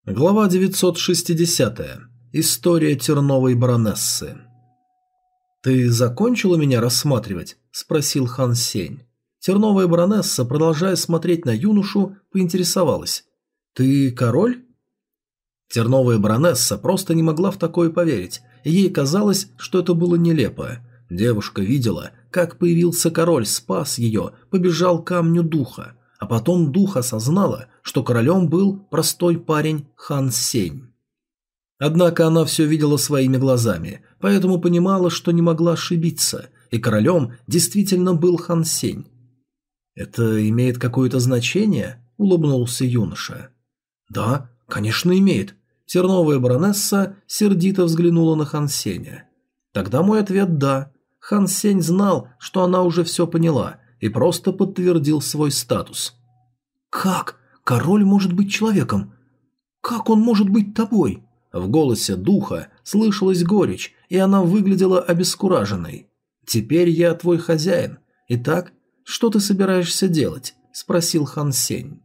Глава 960. История терновой баронессы. «Ты закончила меня рассматривать?» – спросил Хан Сень. Терновая баронесса, продолжая смотреть на юношу, поинтересовалась. «Ты король?» Терновая баронесса просто не могла в такое поверить, и ей казалось, что это было нелепо. Девушка видела, как появился король, спас ее, побежал к камню духа, а потом дух осознала, что королем был простой парень Хан Сень. Однако она все видела своими глазами, поэтому понимала, что не могла ошибиться, и королем действительно был Хан Сень. «Это имеет какое-то значение?» – улыбнулся юноша. «Да, конечно, имеет». Терновая баронесса сердито взглянула на Хан Сеня. «Тогда мой ответ – да». Хан Сень знал, что она уже все поняла, и просто подтвердил свой статус. «Как? Король может быть человеком? Как он может быть тобой?» В голосе духа слышалась горечь, и она выглядела обескураженной. «Теперь я твой хозяин. Итак, что ты собираешься делать?» – спросил Хан Сень.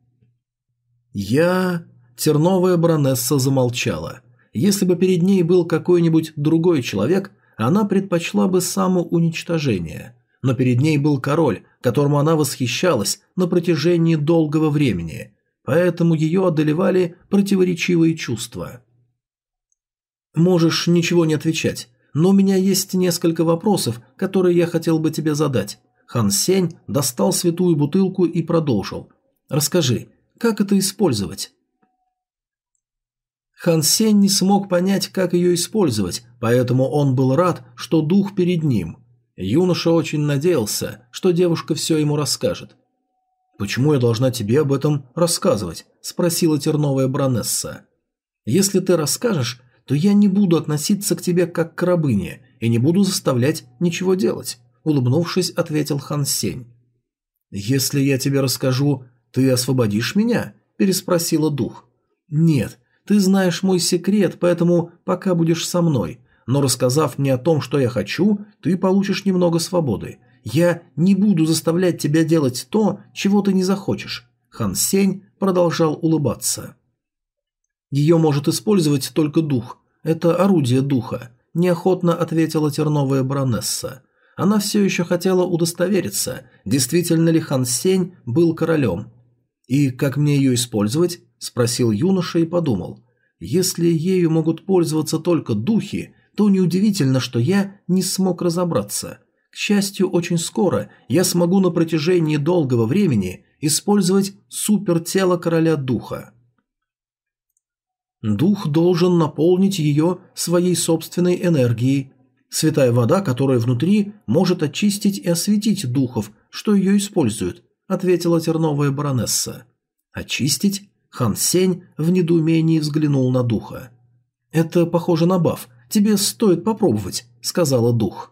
Терновая баронесса замолчала. Если бы перед ней был какой-нибудь другой человек, она предпочла бы самоуничтожение. Но перед ней был король, которому она восхищалась на протяжении долгого времени, поэтому ее одолевали противоречивые чувства. «Можешь ничего не отвечать, но у меня есть несколько вопросов, которые я хотел бы тебе задать». Хан Сень достал святую бутылку и продолжил. «Расскажи, как это использовать?» Хан Сень не смог понять, как ее использовать, поэтому он был рад, что дух перед ним. Юноша очень надеялся, что девушка все ему расскажет. «Почему я должна тебе об этом рассказывать?» – спросила терновая баронесса. «Если ты расскажешь, то я не буду относиться к тебе как к рабыне и не буду заставлять ничего делать», – улыбнувшись, ответил Хан Сень. «Если я тебе расскажу, ты освободишь меня?» – переспросила дух. «Нет, ты знаешь мой секрет, поэтому пока будешь со мной, но рассказав мне о том, что я хочу, ты получишь немного свободы. Я не буду заставлять тебя делать то, чего ты не захочешь». Хан Сень продолжал улыбаться. «Ее может использовать только дух. Это орудие духа», – неохотно ответила терновая баронесса. Она все еще хотела удостовериться, действительно ли Хан Сень был королем. «И как мне ее использовать?» – спросил юноша и подумал. «Если ею могут пользоваться только духи, то неудивительно, что я не смог разобраться. К счастью, очень скоро я смогу на протяжении долгого времени использовать супертело короля духа. Дух должен наполнить ее своей собственной энергией. Святая вода, которая внутри, может очистить и осветить духов, что ее используют», – ответила терновая баронесса. «Очистить?» – Хан Сень в недоумении взглянул на духа. «Это похоже на баф. Тебе стоит попробовать», – сказала дух.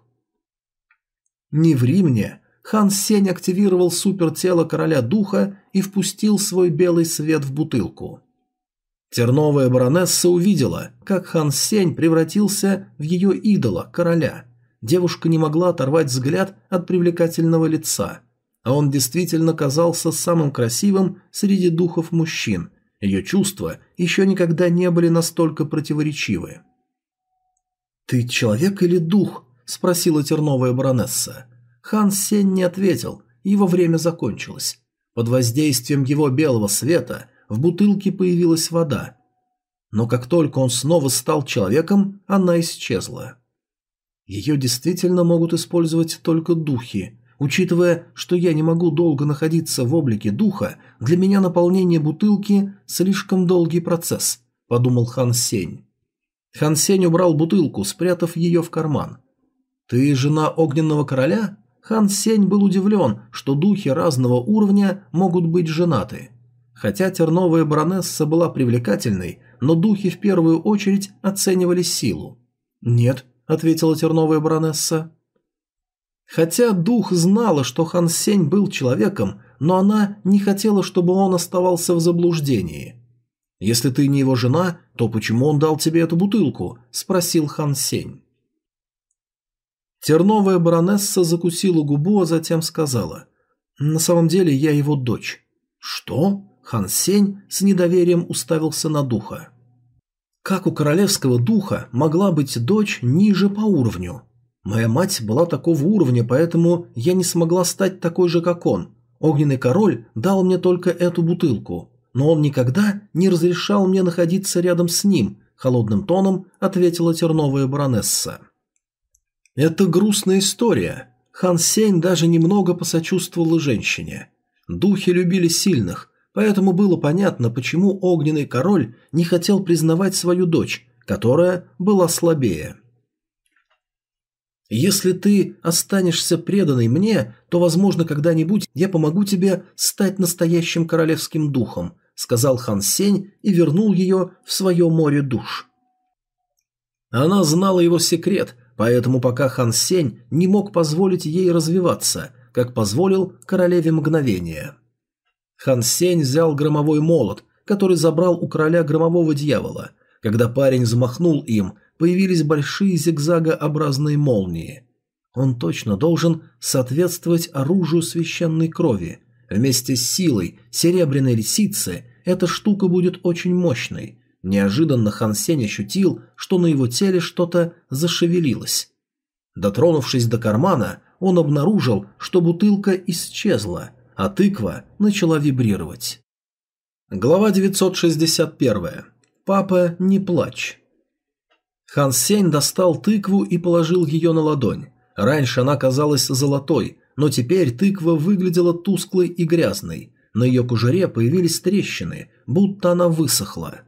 «Не ври мне». Хан Сень активировал супертело короля духа и впустил свой белый свет в бутылку. Терновая баронесса увидела, как Хан Сень превратился в ее идола, короля. Девушка не могла оторвать взгляд от привлекательного лица. А он действительно казался самым красивым среди духов мужчин. Ее чувства еще никогда не были настолько противоречивы. «Ты человек или дух?» – спросила терновая баронесса. Хан Сень не ответил, его время закончилось. Под воздействием его белого света в бутылке появилась вода. Но как только он снова стал человеком, она исчезла. Ее действительно могут использовать только духи. Учитывая, что я не могу долго находиться в облике духа, для меня наполнение бутылки – слишком долгий процесс, подумал Хан Сень. Хан Сень убрал бутылку, спрятав ее в карман. «Ты жена огненного короля?» Хан Сень был удивлен, что духи разного уровня могут быть женаты. Хотя терновая баронесса была привлекательной, но духи в первую очередь оценивали силу. «Нет», – ответила терновая баронесса. Хотя дух знала, что Хан Сень был человеком, но она не хотела, чтобы он оставался в заблуждении. «Если ты не его жена, то почему он дал тебе эту бутылку?» – спросил Хан Сень. Терновая баронесса закусила губу, а затем сказала: «На самом деле я его дочь». «Что?» – Хан Сень с недоверием уставился на духа. Как у королевского духа могла быть дочь ниже по уровню? Моя мать была такого уровня, поэтому я не смогла стать такой же, как он. Огненный король дал мне только эту бутылку, но он никогда не разрешал мне находиться рядом с ним, холодным тоном ответила терновая баронесса. Это грустная история. Хан Сень даже немного посочувствовал женщине. Духи любили сильных, поэтому было понятно, почему огненный король не хотел признавать свою дочь, которая была слабее. «Если ты останешься преданной мне, то, возможно, когда-нибудь я помогу тебе стать настоящим королевским духом», сказал Хан Сень и вернул ее в свое море душ. Она знала его секрет, поэтому пока Хан Сень не мог позволить ей развиваться, как позволил королеве мгновения. Хан Сень взял громовой молот, который забрал у короля громового дьявола. Когда парень взмахнул им, появились большие зигзагообразные молнии. Он точно должен соответствовать оружию священной крови. Вместе с силой серебряной лисицы эта штука будет очень мощной. Неожиданно Хан Сень ощутил, что на его теле что-то зашевелилось. Дотронувшись до кармана, он обнаружил, что бутылка исчезла, а тыква начала вибрировать. Глава 961. Папа, не плачь. Хан Сень достал тыкву и положил ее на ладонь. Раньше она казалась золотой, но теперь тыква выглядела тусклой и грязной. На ее кожуре появились трещины, будто она высохла.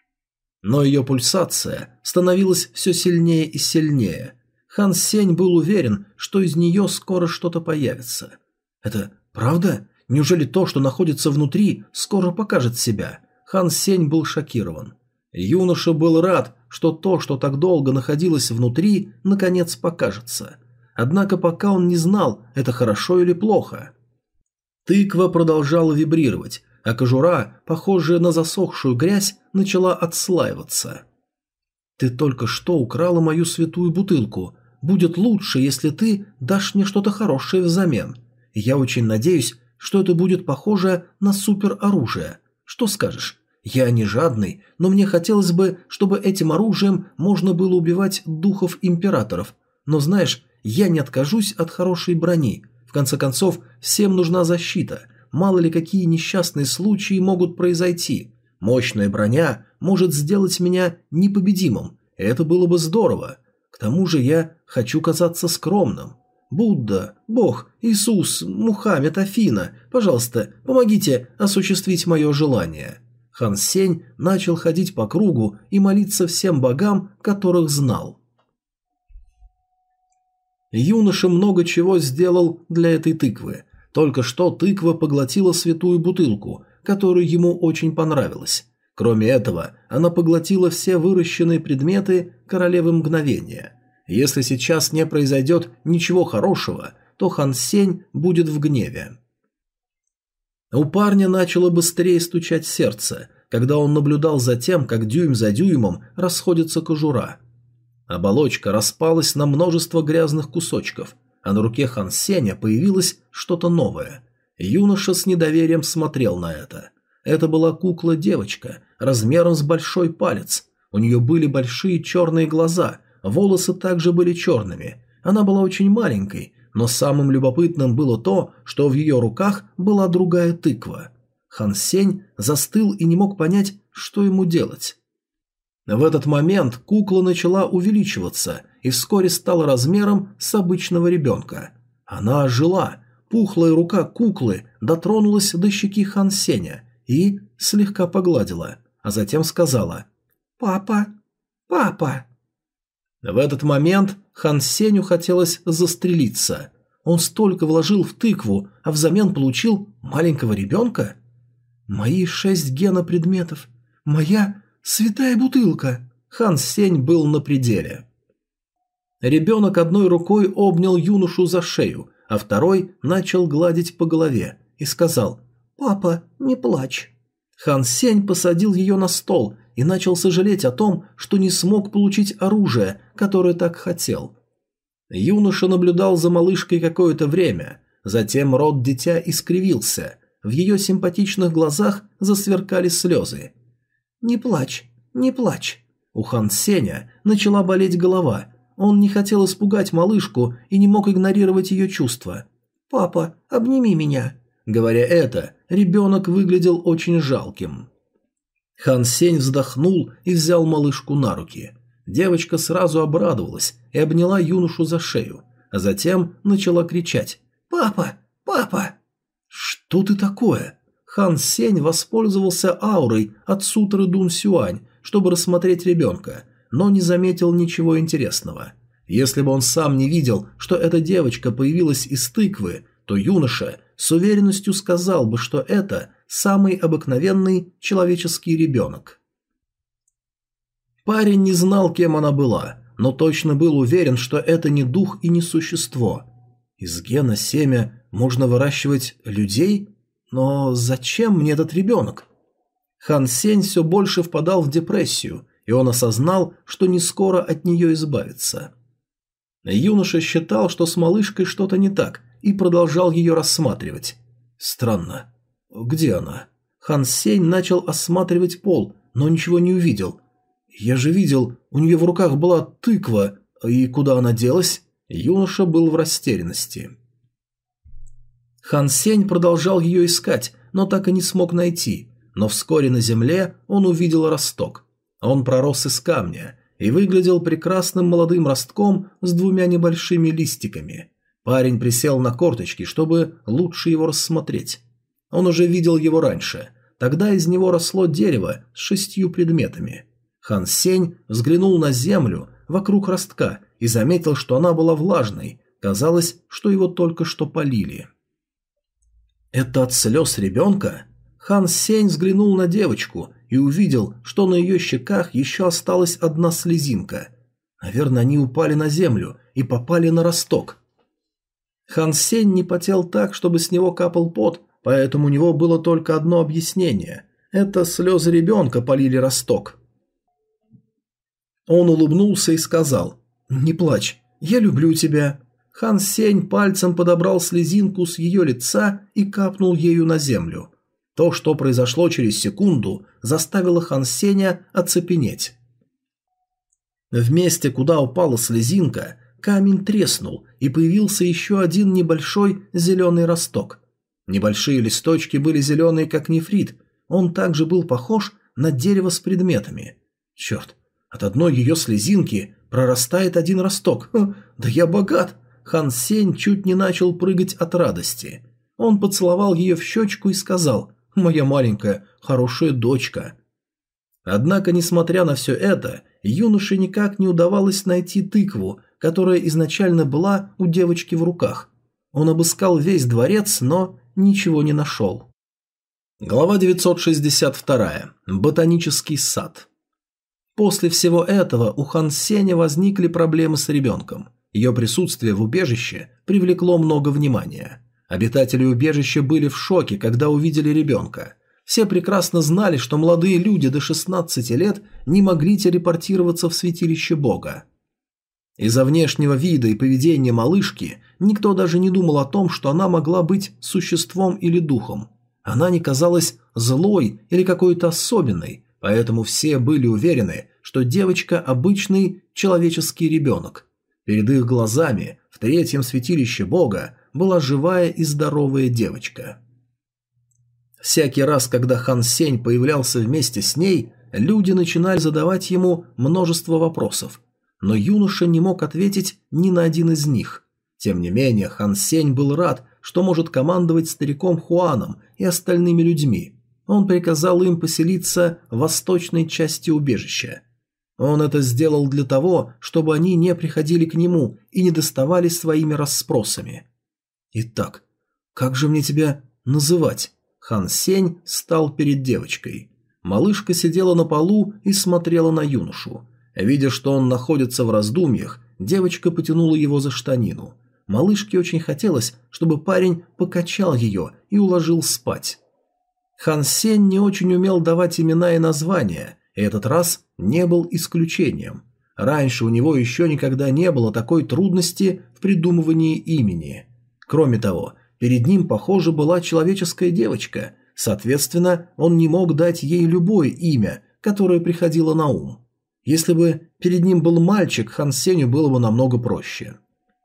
Но ее пульсация становилась все сильнее и сильнее. Хан Сень был уверен, что из нее скоро что-то появится. Это правда? Неужели то, что находится внутри, скоро покажет себя? Хан Сень был шокирован. Юноша был рад, что то, что так долго находилось внутри, наконец покажется. Однако пока он не знал, это хорошо или плохо. Тыква продолжала вибрировать, а кожура, похожая на засохшую грязь, начала отслаиваться. «Ты только что украла мою святую бутылку. Будет лучше, если ты дашь мне что-то хорошее взамен. Я очень надеюсь, что это будет похоже на супероружие. Что скажешь? Я не жадный, но мне хотелось бы, чтобы этим оружием можно было убивать духов императоров. Но знаешь, я не откажусь от хорошей брони. В конце концов, всем нужна защита. Мало ли какие несчастные случаи могут произойти. Мощная броня может сделать меня непобедимым. Это было бы здорово. К тому же я хочу казаться скромным. Будда, Бог, Иисус, Мухаммед, Афина, пожалуйста, помогите осуществить мое желание». Хан Сень начал ходить по кругу и молиться всем богам, которых знал. Юноша много чего сделал для этой тыквы. Только что тыква поглотила святую бутылку, которая ему очень понравилась. Кроме этого, она поглотила все выращенные предметы королевы мгновения. Если сейчас не произойдет ничего хорошего, то Хан Сень будет в гневе. У парня начало быстрее стучать сердце, когда он наблюдал за тем, как дюйм за дюймом расходится кожура. Оболочка распалась на множество грязных кусочков, а на руке Хан Сеня появилось что-то новое. Юноша с недоверием смотрел на это. Это была кукла-девочка, размером с большой палец. У нее были большие черные глаза, волосы также были черными. Она была очень маленькой, но самым любопытным было то, что в ее руках была другая тыква. Хан Сень застыл и не мог понять, что ему делать. В этот момент кукла начала увеличиваться и вскоре стала размером с обычного ребенка. Она ожила. Пухлая рука куклы дотронулась до щеки Хан Сеня и слегка погладила, а затем сказала: «Папа, папа». В этот момент Хан Сеню хотелось застрелиться. Он столько вложил в тыкву, а взамен получил маленького ребенка? Мои 6 генопредметов. Моя святая бутылка. Хан Сень был на пределе. Ребенок одной рукой обнял юношу за шею, а второй начал гладить по голове и сказал: «Папа, не плачь». Хан Сень посадил ее на стол и начал сожалеть о том, что не смог получить оружие, которое так хотел. Юноша наблюдал за малышкой какое-то время, затем рот дитя искривился, в ее симпатичных глазах засверкали слезы. «Не плачь, не плачь. У Хан Сеня начала болеть голова. Он не хотел испугать малышку и не мог игнорировать ее чувства. «Папа, обними меня». Говоря это, ребенок выглядел очень жалким. Хан Сень вздохнул и взял малышку на руки. Девочка сразу обрадовалась и обняла юношу за шею, а затем начала кричать: «Папа! Папа!» «Что ты такое?» Хан Сень воспользовался аурой от сутры Дун Сюань, чтобы рассмотреть ребенка, но не заметил ничего интересного. Если бы он сам не видел, что эта девочка появилась из тыквы, то юноша с уверенностью сказал бы, что это самый обыкновенный человеческий ребенок. Парень не знал, кем она была, но точно был уверен, что это не дух и не существо. Из гена семя можно выращивать людей? Но зачем мне этот ребенок? Хан Сень все больше впадал в депрессию, и он осознал, что не скоро от нее избавится. Юноша считал, что с малышкой что-то не так, и продолжал ее рассматривать. Странно. Где она? Хан Сень начал осматривать пол, но ничего не увидел. Я же видел, у нее в руках была тыква, и куда она делась? Юноша был в растерянности. Хан Сень продолжал ее искать, но так и не смог найти, но вскоре на земле он увидел росток. Он пророс из камня и выглядел прекрасным молодым ростком с двумя небольшими листиками. Парень присел на корточки, чтобы лучше его рассмотреть. Он уже видел его раньше. Тогда из него росло дерево с 6 предметами. Хан Сень взглянул на землю вокруг ростка и заметил, что она была влажной. Казалось, что его только что полили. «Это от слез ребенка?» Хан Сень взглянул на девочку и увидел, что на ее щеках еще осталась одна слезинка. Наверное, они упали на землю и попали на росток. Хан Сень не потел так, чтобы с него капал пот, поэтому у него было только одно объяснение. Это слезы ребенка полили росток. Он улыбнулся и сказал: «Не плачь, я люблю тебя». Хан Сень пальцем подобрал слезинку с ее лица и капнул ею на землю. То, что произошло через секунду, заставило Хан Сеня оцепенеть. В месте, куда упала слезинка, камень треснул, и появился еще один небольшой зеленый росток. Небольшие листочки были зеленые, как нефрит. Он также был похож на дерево с предметами. Черт, от одной ее слезинки прорастает один росток. Да я богат! Хан Сень чуть не начал прыгать от радости. Он поцеловал ее в щечку и сказал: «Моя маленькая, хорошая дочка». Однако, несмотря на все это, юноше никак не удавалось найти тыкву, которая изначально была у девочки в руках. Он обыскал весь дворец, но ничего не нашел. Глава 962. Ботанический сад. После всего этого у Хан Сеня возникли проблемы с ребенком. Ее присутствие в убежище привлекло много внимания. Обитатели убежища были в шоке, когда увидели ребенка. Все прекрасно знали, что молодые люди до 16 лет не могли телепортироваться в святилище Бога. Из-за внешнего вида и поведения малышки никто даже не думал о том, что она могла быть существом или духом. Она не казалась злой или какой-то особенной, поэтому все были уверены, что девочка – обычный человеческий ребенок. Перед их глазами в 3-м святилище Бога была живая и здоровая девочка. Всякий раз, когда Хан Сень появлялся вместе с ней, люди начинали задавать ему множество вопросов, но юноша не мог ответить ни на один из них. Тем не менее, Хан Сень был рад, что может командовать стариком Хуаном и остальными людьми. Он приказал им поселиться в восточной части убежища. Он это сделал для того, чтобы они не приходили к нему и не доставали своими расспросами. «Итак, как же мне тебя называть?» Хан Сень стал перед девочкой. Малышка сидела на полу и смотрела на юношу. Видя, что он находится в раздумьях, девочка потянула его за штанину. Малышке очень хотелось, чтобы парень покачал ее и уложил спать. Хан Сень не очень умел давать имена и названия, и этот раз не был исключением. Раньше у него еще никогда не было такой трудности в придумывании имени. Кроме того, перед ним, похоже, была человеческая девочка, соответственно, он не мог дать ей любое имя, которое приходило на ум. Если бы перед ним был мальчик, Хан Сенью было бы намного проще.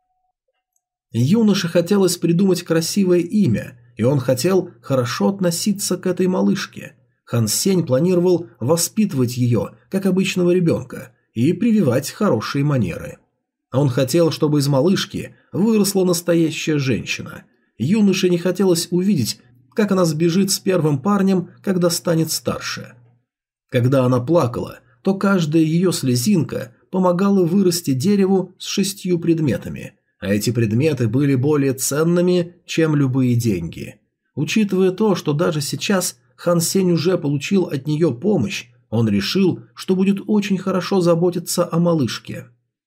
Юноше хотелось придумать красивое имя, и он хотел хорошо относиться к этой малышке. Хан Сень планировал воспитывать ее, как обычного ребенка, и прививать хорошие манеры. Он хотел, чтобы из малышки выросла настоящая женщина. Юноше не хотелось увидеть, как она сбежит с первым парнем, когда станет старше. Когда она плакала, то каждая ее слезинка помогала вырасти дереву с 6 предметами, а эти предметы были более ценными, чем любые деньги. Учитывая то, что даже сейчас Хан Сень уже получил от нее помощь, он решил, что будет очень хорошо заботиться о малышке.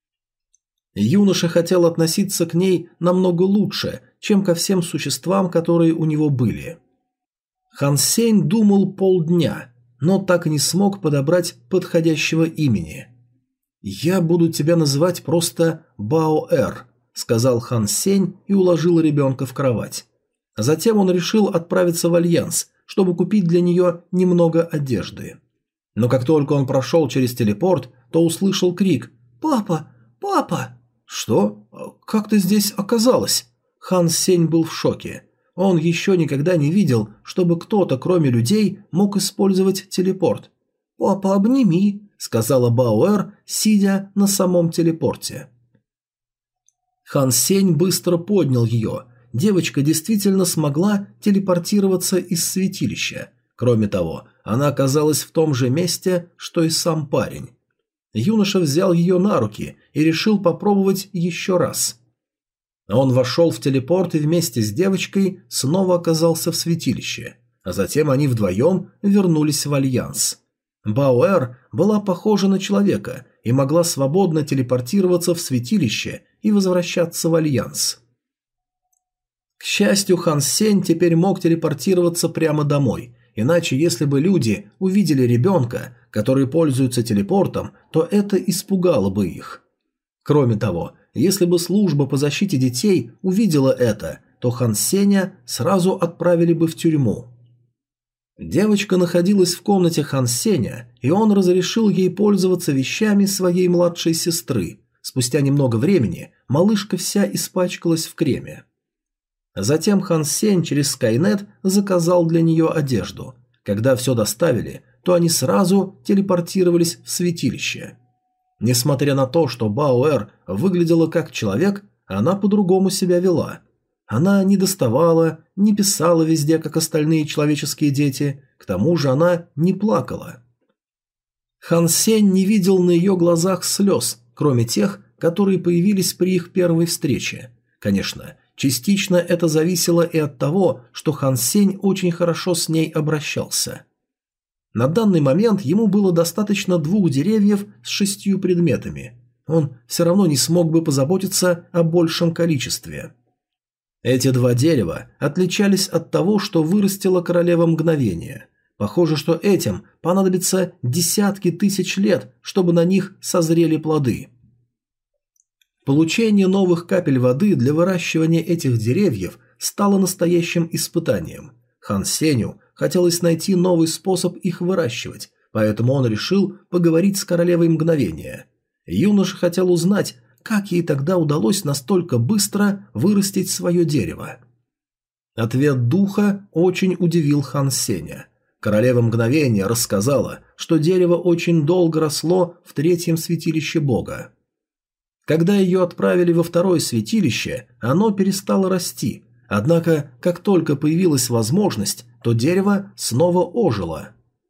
Юноша хотел относиться к ней намного лучше, чем ко всем существам, которые у него были. Хан Сень думал полдня, но так и не смог подобрать подходящего имени. «Я буду тебя называть просто Баоэр», — сказал Хан Сень и уложил ребенка в кровать. Затем он решил отправиться в Альянс, чтобы купить для нее немного одежды. Но как только он прошел через телепорт, то услышал крик «Папа! Папа!» «Что? Как ты здесь оказалась?» Хан Сень был в шоке. Он еще никогда не видел, чтобы кто-то, кроме людей, мог использовать телепорт. «Папа, обними», — сказала Баоэр, сидя на самом телепорте. Хан Сень быстро поднял ее. Девочка действительно смогла телепортироваться из святилища. Кроме того, она оказалась в том же месте, что и сам парень. Юноша взял ее на руки и решил попробовать еще раз. Он вошел в телепорт и вместе с девочкой снова оказался в святилище, а затем они вдвоем вернулись в Альянс. Баоэр была похожа на человека и могла свободно телепортироваться в святилище и возвращаться в Альянс. К счастью, Хан Сень теперь мог телепортироваться прямо домой, иначе если бы люди увидели ребенка, который пользуется телепортом, то это испугало бы их. Кроме того, если бы служба по защите детей увидела это, то Хан Сеня сразу отправили бы в тюрьму. Девочка находилась в комнате Хан Сеня, и он разрешил ей пользоваться вещами своей младшей сестры. Спустя немного времени малышка вся испачкалась в креме. Затем Хан Сень через Скайнет заказал для нее одежду. Когда все доставили, то они сразу телепортировались в святилище. Несмотря на то, что Баоэр выглядела как человек, она по-другому себя вела. Она не доставала, не писала везде, как остальные человеческие дети, к тому же она не плакала. Хан Сень не видел на ее глазах слез, кроме тех, которые появились при их первой встрече. Конечно, частично это зависело и от того, что Хан Сень очень хорошо с ней обращался. На данный момент ему было достаточно 2 деревьев с 6 предметами. Он все равно не смог бы позаботиться о большем количестве. Эти 2 дерева отличались от того, что вырастила королева мгновения. Похоже, что этим понадобится десятки тысяч лет, чтобы на них созрели плоды. Получение новых капель воды для выращивания этих деревьев стало настоящим испытанием. Хан Сенью хотелось найти новый способ их выращивать, поэтому он решил поговорить с королевой мгновения. Юноша хотел узнать, как ей тогда удалось настолько быстро вырастить свое дерево. Ответ духа очень удивил Хан Сеня. Королева мгновения рассказала, что дерево очень долго росло в 3-м святилище бога. Когда ее отправили во 2-е святилище, оно перестало расти, однако, как только появилась возможность, то дерево снова ожило.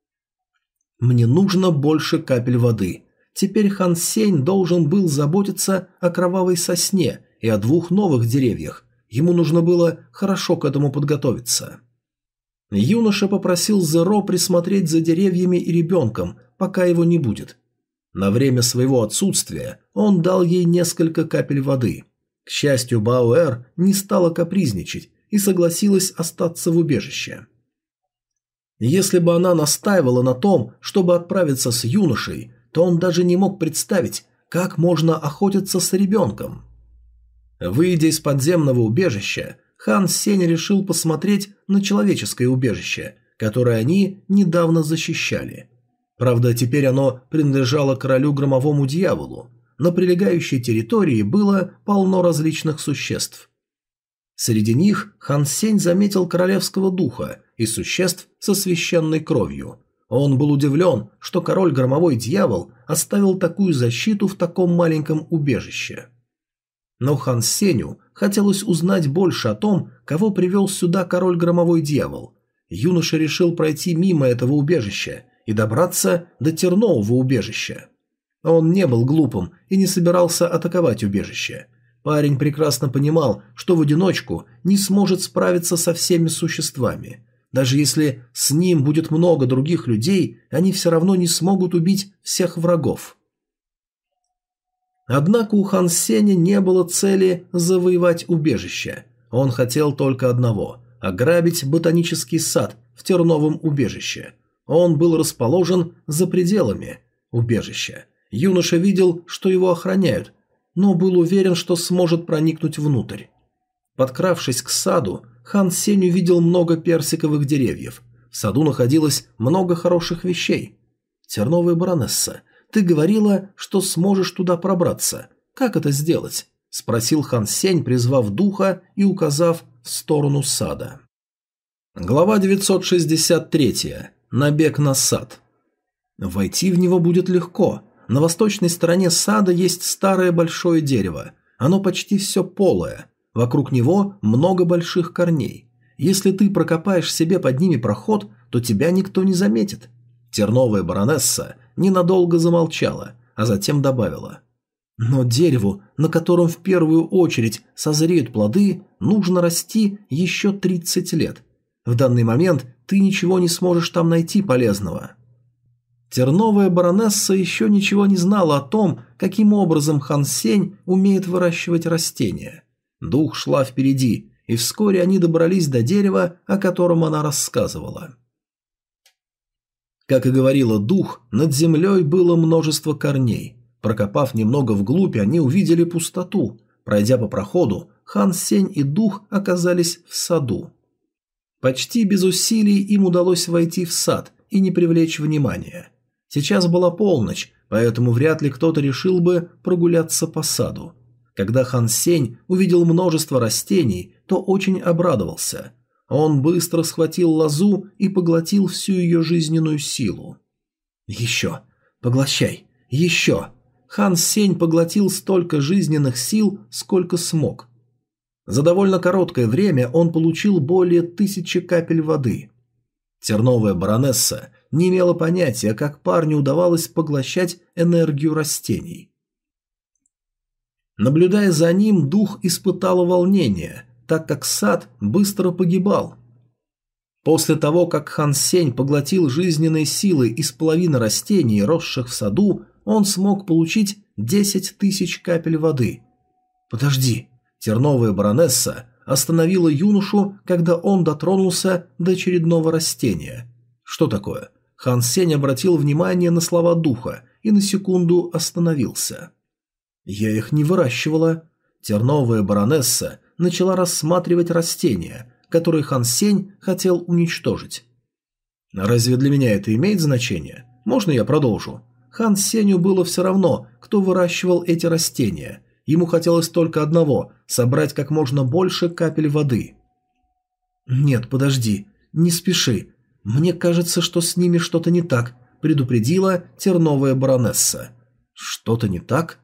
Мне нужно больше капель воды. Теперь Хан Сень должен был заботиться о кровавой сосне и о 2 новых деревьях. Ему нужно было хорошо к этому подготовиться. Юноша попросил Зеро присмотреть за деревьями и ребенком, пока его не будет. На время своего отсутствия он дал ей несколько капель воды. К счастью, Баоэр не стала капризничать и согласилась остаться в убежище. Если бы она настаивала на том, чтобы отправиться с юношей, то он даже не мог представить, как можно охотиться с ребенком. Выйдя из подземного убежища, Хан Сень решил посмотреть на человеческое убежище, которое они недавно защищали. Правда, теперь оно принадлежало королю Громовому Дьяволу. На прилегающей территории было полно различных существ. Среди них Хан Сень заметил королевского духа и существ со священной кровью. Он был удивлен, что король Громовой Дьявол оставил такую защиту в таком маленьком убежище. Но Хан Сенью хотелось узнать больше о том, кого привел сюда король Громовой Дьявол. Юноша решил пройти мимо этого убежища и добраться до тернового убежища. Он не был глупым и не собирался атаковать убежище. Парень прекрасно понимал, что в одиночку не сможет справиться со всеми существами. Даже если с ним будет много других людей, они все равно не смогут убить всех врагов. Однако у Хан Сеня не было цели завоевать убежище. Он хотел только одного – ограбить ботанический сад в терновом убежище. Он был расположен за пределами убежища. Юноша видел, что его охраняют, но был уверен, что сможет проникнуть внутрь. Подкравшись к саду, Хан Сень увидел много персиковых деревьев. В саду находилось много хороших вещей. «Терновая баронесса, ты говорила, что сможешь туда пробраться. Как это сделать?» – спросил Хан Сень, призвав духа и указав в сторону сада. Глава 963. Набег на сад. Войти в него будет легко. На восточной стороне сада есть старое большое дерево. Оно почти все полое. Вокруг него много больших корней. Если ты прокопаешь себе под ними проход, то тебя никто не заметит. Терновая баронесса ненадолго замолчала, а затем добавила. Но дереву, на котором в первую очередь созреют плоды, нужно расти еще 30 лет. В данный момент ты ничего не сможешь там найти полезного. Терновая баронесса еще ничего не знала о том, каким образом Хан Сень умеет выращивать растения. Дух шла впереди, и вскоре они добрались до дерева, о котором она рассказывала. Как и говорила дух, над землей было множество корней. Прокопав немного вглубь, они увидели пустоту. Пройдя по проходу, Хан Сень и дух оказались в саду. Почти без усилий им удалось войти в сад и не привлечь внимания. Сейчас была полночь, поэтому вряд ли кто-то решил бы прогуляться по саду. Когда Хан Сень увидел множество растений, то очень обрадовался. Он быстро схватил лозу и поглотил всю ее жизненную силу. «Еще! Поглощай! Еще!» Хан Сень поглотил столько жизненных сил, сколько смог. За довольно короткое время он получил более 1000 капель воды. Терновая баронесса не имела понятия, как парню удавалось поглощать энергию растений. Наблюдая за ним, дух испытала волнение, так как сад быстро погибал. После того, как Хан Сень поглотил жизненные силы из половины растений, росших в саду, он смог получить 10 000 капель воды. «Подожди!» Терновая баронесса остановила юношу, когда он дотронулся до очередного растения. «Что такое?» Хан Сень обратил внимание на слова духа и на секунду остановился. «Я их не выращивала». Терновая баронесса начала рассматривать растения, которые Хан Сень хотел уничтожить. «Разве для меня это имеет значение? Можно я продолжу?» Хан Сенью было все равно, кто выращивал эти растения. Ему хотелось только одного – собрать как можно больше капель воды. «Нет, подожди, не спеши. Мне кажется, что с ними что-то не так», – предупредила терновая баронесса. «Что-то не так?»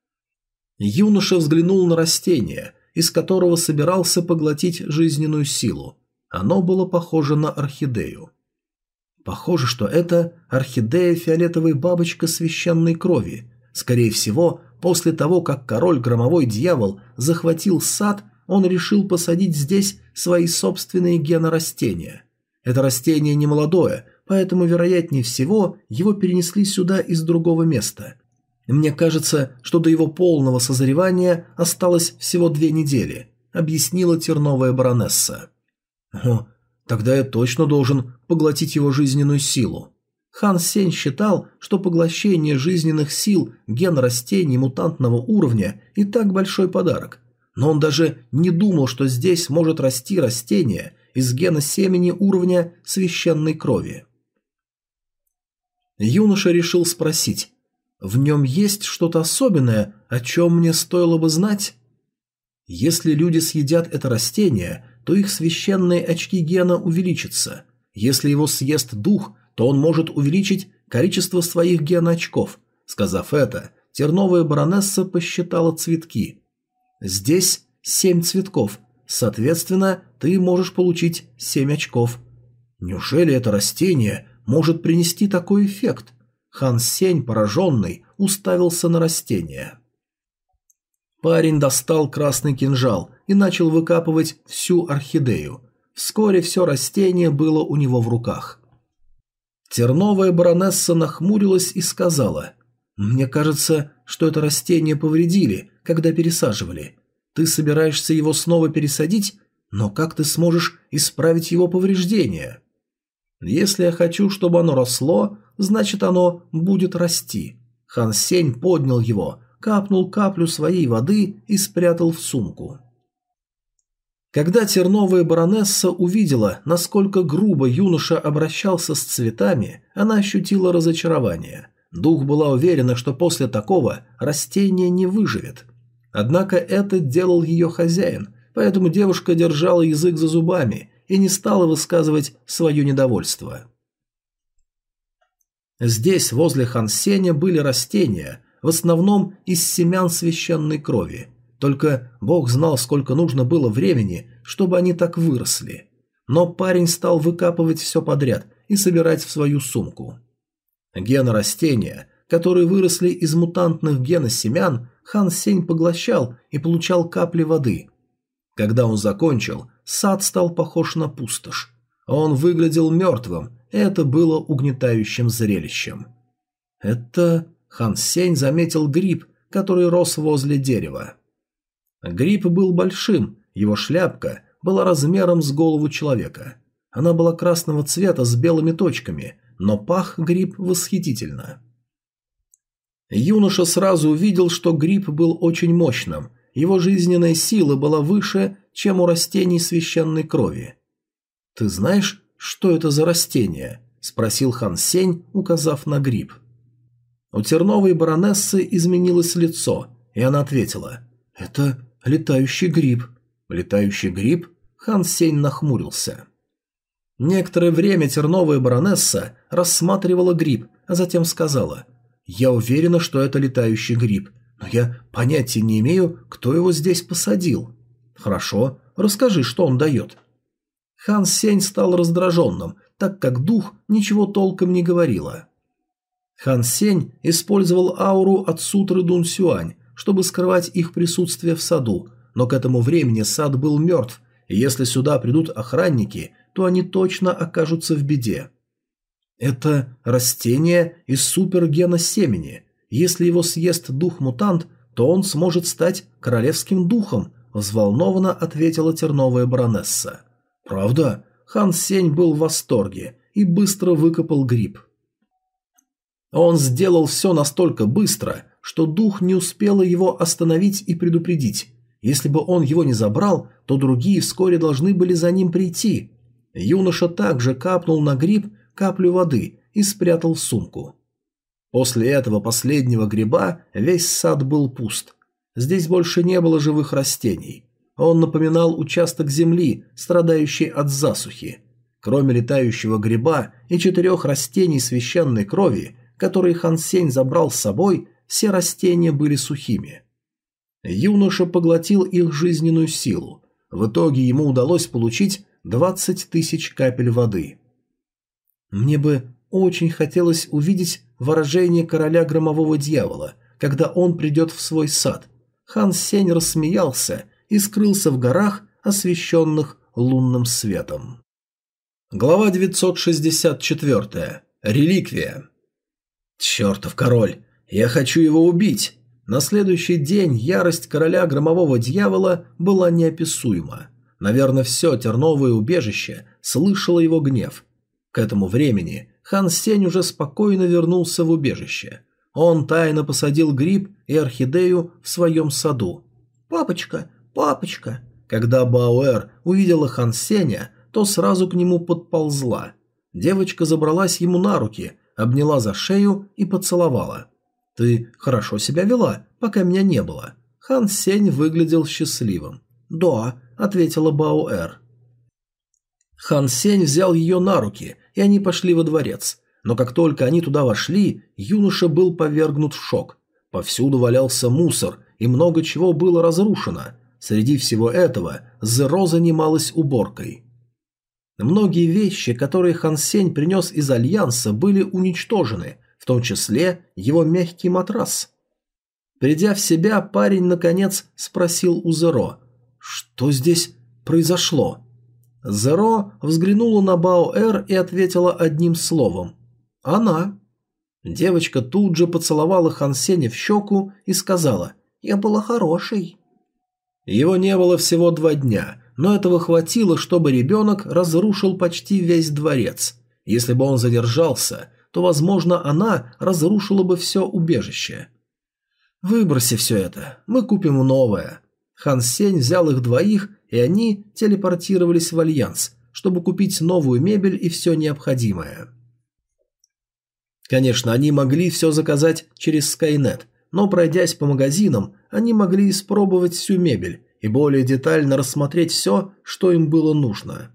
Юноша взглянул на растение, из которого собирался поглотить жизненную силу. Оно было похоже на орхидею. Похоже, что это орхидея фиолетовой бабочка священной крови. Скорее всего, после того, как король Громовой Дьявол захватил сад, он решил посадить здесь свои собственные генорастения. Это растение не молодое, поэтому, вероятнее всего, его перенесли сюда из другого места. Мне кажется, что до его полного созревания осталось всего 2 недели, объяснила терновая баронесса. О, тогда я точно должен поглотить его жизненную силу. Хан Сень считал, что поглощение жизненных сил ген растений мутантного уровня и так большой подарок. Но он даже не думал, что здесь может расти растение из гена семени уровня священной крови. Юноша решил спросить: «В нем есть что-то особенное, о чем мне стоило бы знать?» Если люди съедят это растение, то их священные очки гена увеличатся. Если его съест дух, то он может увеличить количество своих геноочков. Сказав это, терновая баронесса посчитала цветки. Здесь 7 цветков, соответственно, ты можешь получить 7 очков. Неужели это растение может принести такой эффект? Хан Сень, пораженный, уставился на растение. Парень достал красный кинжал и начал выкапывать всю орхидею. Вскоре все растение было у него в руках. Терновая баронесса нахмурилась и сказала: «Мне кажется, что это растение повредили, когда пересаживали. Ты собираешься его снова пересадить, но как ты сможешь исправить его повреждения?» «Если я хочу, чтобы оно росло, значит оно будет расти». Хан Сень поднял его, капнул каплю своей воды и спрятал в сумку. Когда терновая баронесса увидела, насколько грубо юноша обращался с цветами, она ощутила разочарование. Дух была уверена, что после такого растение не выживет. Однако это делал ее хозяин, поэтому девушка держала язык за зубами и не стала высказывать свое недовольство. Здесь, возле Хан Сеня, были растения, в основном из семян священной крови. Только Бог знал, сколько нужно было времени, чтобы они так выросли. Но парень стал выкапывать все подряд и собирать в свою сумку. Генорастения, которые выросли из мутантных геносемян, Хан Сень поглощал и получал капли воды. Когда он закончил, сад стал похож на пустошь. Он выглядел мертвым, и это было угнетающим зрелищем. Это... Хан Сень заметил гриб, который рос возле дерева. Гриб был большим, его шляпка была размером с голову человека. Она была красного цвета с белыми точками, но пах гриб восхитительно. Юноша сразу увидел, что гриб был очень мощным, его жизненная сила была выше, чем у растений священной крови. «Ты знаешь, что это за растение?» – спросил Хан Сень, указав на гриб. У терновой баронессы изменилось лицо, и она ответила: «Это летающий гриб». «Летающий гриб?» Хан Сень нахмурился. Некоторое время терновая баронесса рассматривала гриб, а затем сказала: «Я уверена, что это летающий гриб, но я понятия не имею, кто его здесь посадил». «Хорошо, расскажи, что он дает». Хан Сень стал раздраженным, так как дух ничего толком не говорила. Хан Сень использовал ауру от сутры Дун Сюань, чтобы скрывать их присутствие в саду, но к этому времени сад был мертв, и если сюда придут охранники, то они точно окажутся в беде. Это растение из супергена семени. Если его съест дух-мутант, то он сможет стать королевским духом, взволнованно ответила терновая баронесса. Правда? Хан Сень был в восторге и быстро выкопал гриб. Он сделал все настолько быстро, что дух не успела его остановить и предупредить. Если бы он его не забрал, то другие вскоре должны были за ним прийти. Юноша также капнул на гриб каплю воды и спрятал в сумку. После этого последнего гриба весь сад был пуст. Здесь больше не было живых растений. Он напоминал участок земли, страдающий от засухи. Кроме летающего гриба и 4 растений священной крови, которые Хан Сень забрал с собой, все растения были сухими. Юноша поглотил их жизненную силу. В итоге ему удалось получить 20 тысяч капель воды. Мне бы очень хотелось увидеть выражение короля громового дьявола, когда он придет в свой сад. Хан Сень рассмеялся и скрылся в горах, освещенных лунным светом. Глава 964. Реликвия. «Чертов король! Я хочу его убить!» На следующий день ярость короля громового дьявола была неописуема. Наверное, все терновое убежище слышало его гнев. К этому времени Хан Сень уже спокойно вернулся в убежище. Он тайно посадил гриб и орхидею в своем саду. «Папочка, папочка!» Когда Баоэр увидела Хан Сеня, то сразу к нему подползла. Девочка забралась ему на руки, обняла за шею и поцеловала. «Ты хорошо себя вела, пока меня не было». Хан Сень выглядел счастливым. «Да», — ответила Баоэр. Хан Сень взял ее на руки, и они пошли во дворец. Но как только они туда вошли, юноша был повергнут в шок. Повсюду валялся мусор, и много чего было разрушено. Среди всего этого Зеро занималась уборкой. Многие вещи, которые Хан Сень принес из Альянса, были уничтожены, в том числе его мягкий матрас. Придя в себя, парень наконец спросил у Зеро: «Что здесь произошло?» Зеро взглянула на Баоэр и ответила одним словом: «Она». Девочка тут же поцеловала Хан Сеня в щеку и сказала: «Я была хорошей». Его не было всего 2 дня, но этого хватило, чтобы ребенок разрушил почти весь дворец. Если бы он задержался, то, возможно, она разрушила бы все убежище. «Выброси все это, мы купим новое». Хан Сень взял их 2, и они телепортировались в Альянс, чтобы купить новую мебель и все необходимое. Конечно, они могли все заказать через Skynet, но, пройдясь по магазинам, они могли испробовать всю мебель и более детально рассмотреть все, что им было нужно.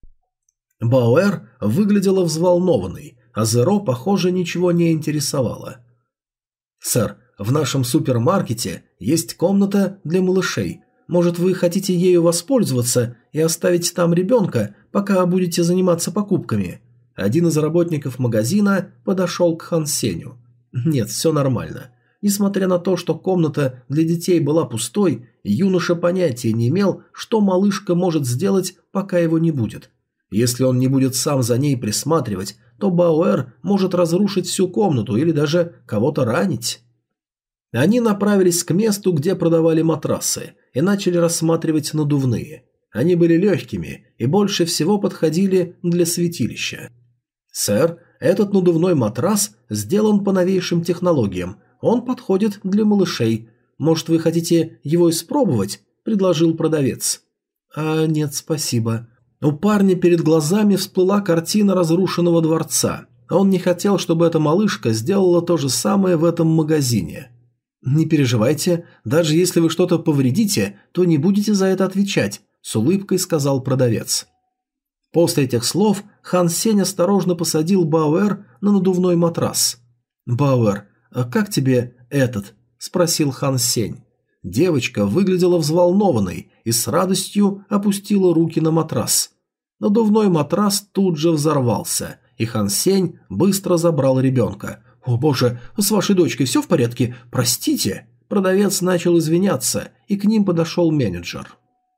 Баоэр выглядела взволнованной, а Зеро, похоже, ничего не интересовало. «Сэр, в нашем супермаркете есть комната для малышей. Может, вы хотите ею воспользоваться и оставить там ребенка, пока будете заниматься покупками?» Один из работников магазина подошел к Хан Сеню. «Нет, все нормально». Несмотря на то, что комната для детей была пустой, юноша понятия не имел, что малышка может сделать, пока его не будет. Если он не будет сам за ней присматривать, то Баоэр может разрушить всю комнату или даже кого-то ранить. Они направились к месту, где продавали матрасы, и начали рассматривать надувные. Они были легкими и больше всего подходили для святилища. «Сэр, этот надувной матрас сделан по новейшим технологиям. Он подходит для малышей. Может, вы хотите его испробовать?» – предложил продавец. «А нет, спасибо». У парня перед глазами всплыла картина разрушенного дворца. Он не хотел, чтобы эта малышка сделала то же самое в этом магазине. «Не переживайте, даже если вы что-то повредите, то не будете за это отвечать», – с улыбкой сказал продавец. После этих слов Хан Сень осторожно посадил Баоэр на надувной матрас. «Баоэр, а как тебе этот?» – спросил Хан Сень. Девочка выглядела взволнованной и с радостью опустила руки на матрас. Надувной матрас тут же взорвался, и Хан Сень быстро забрал ребенка. «О боже, с вашей дочкой все в порядке? Простите!» Продавец начал извиняться, и к ним подошел менеджер.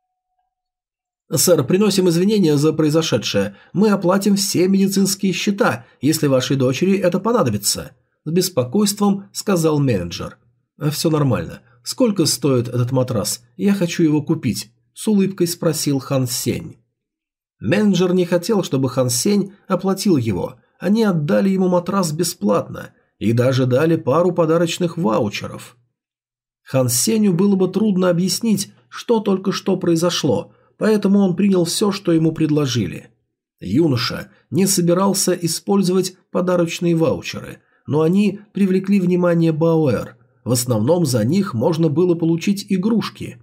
«Сэр, приносим извинения за произошедшее. Мы оплатим все медицинские счета, если вашей дочери это понадобится», – с беспокойством сказал менеджер. «Все нормально. Сколько стоит этот матрас? Я хочу его купить», – с улыбкой спросил Хан Сень. Менеджер не хотел, чтобы Хан Сень оплатил его. Они отдали ему матрас бесплатно и даже дали пару подарочных ваучеров. Хан Сенью было бы трудно объяснить, что только что произошло, поэтому он принял все, что ему предложили. Юноша не собирался использовать подарочные ваучеры, но они привлекли внимание Баоэр. В основном за них можно было получить игрушки.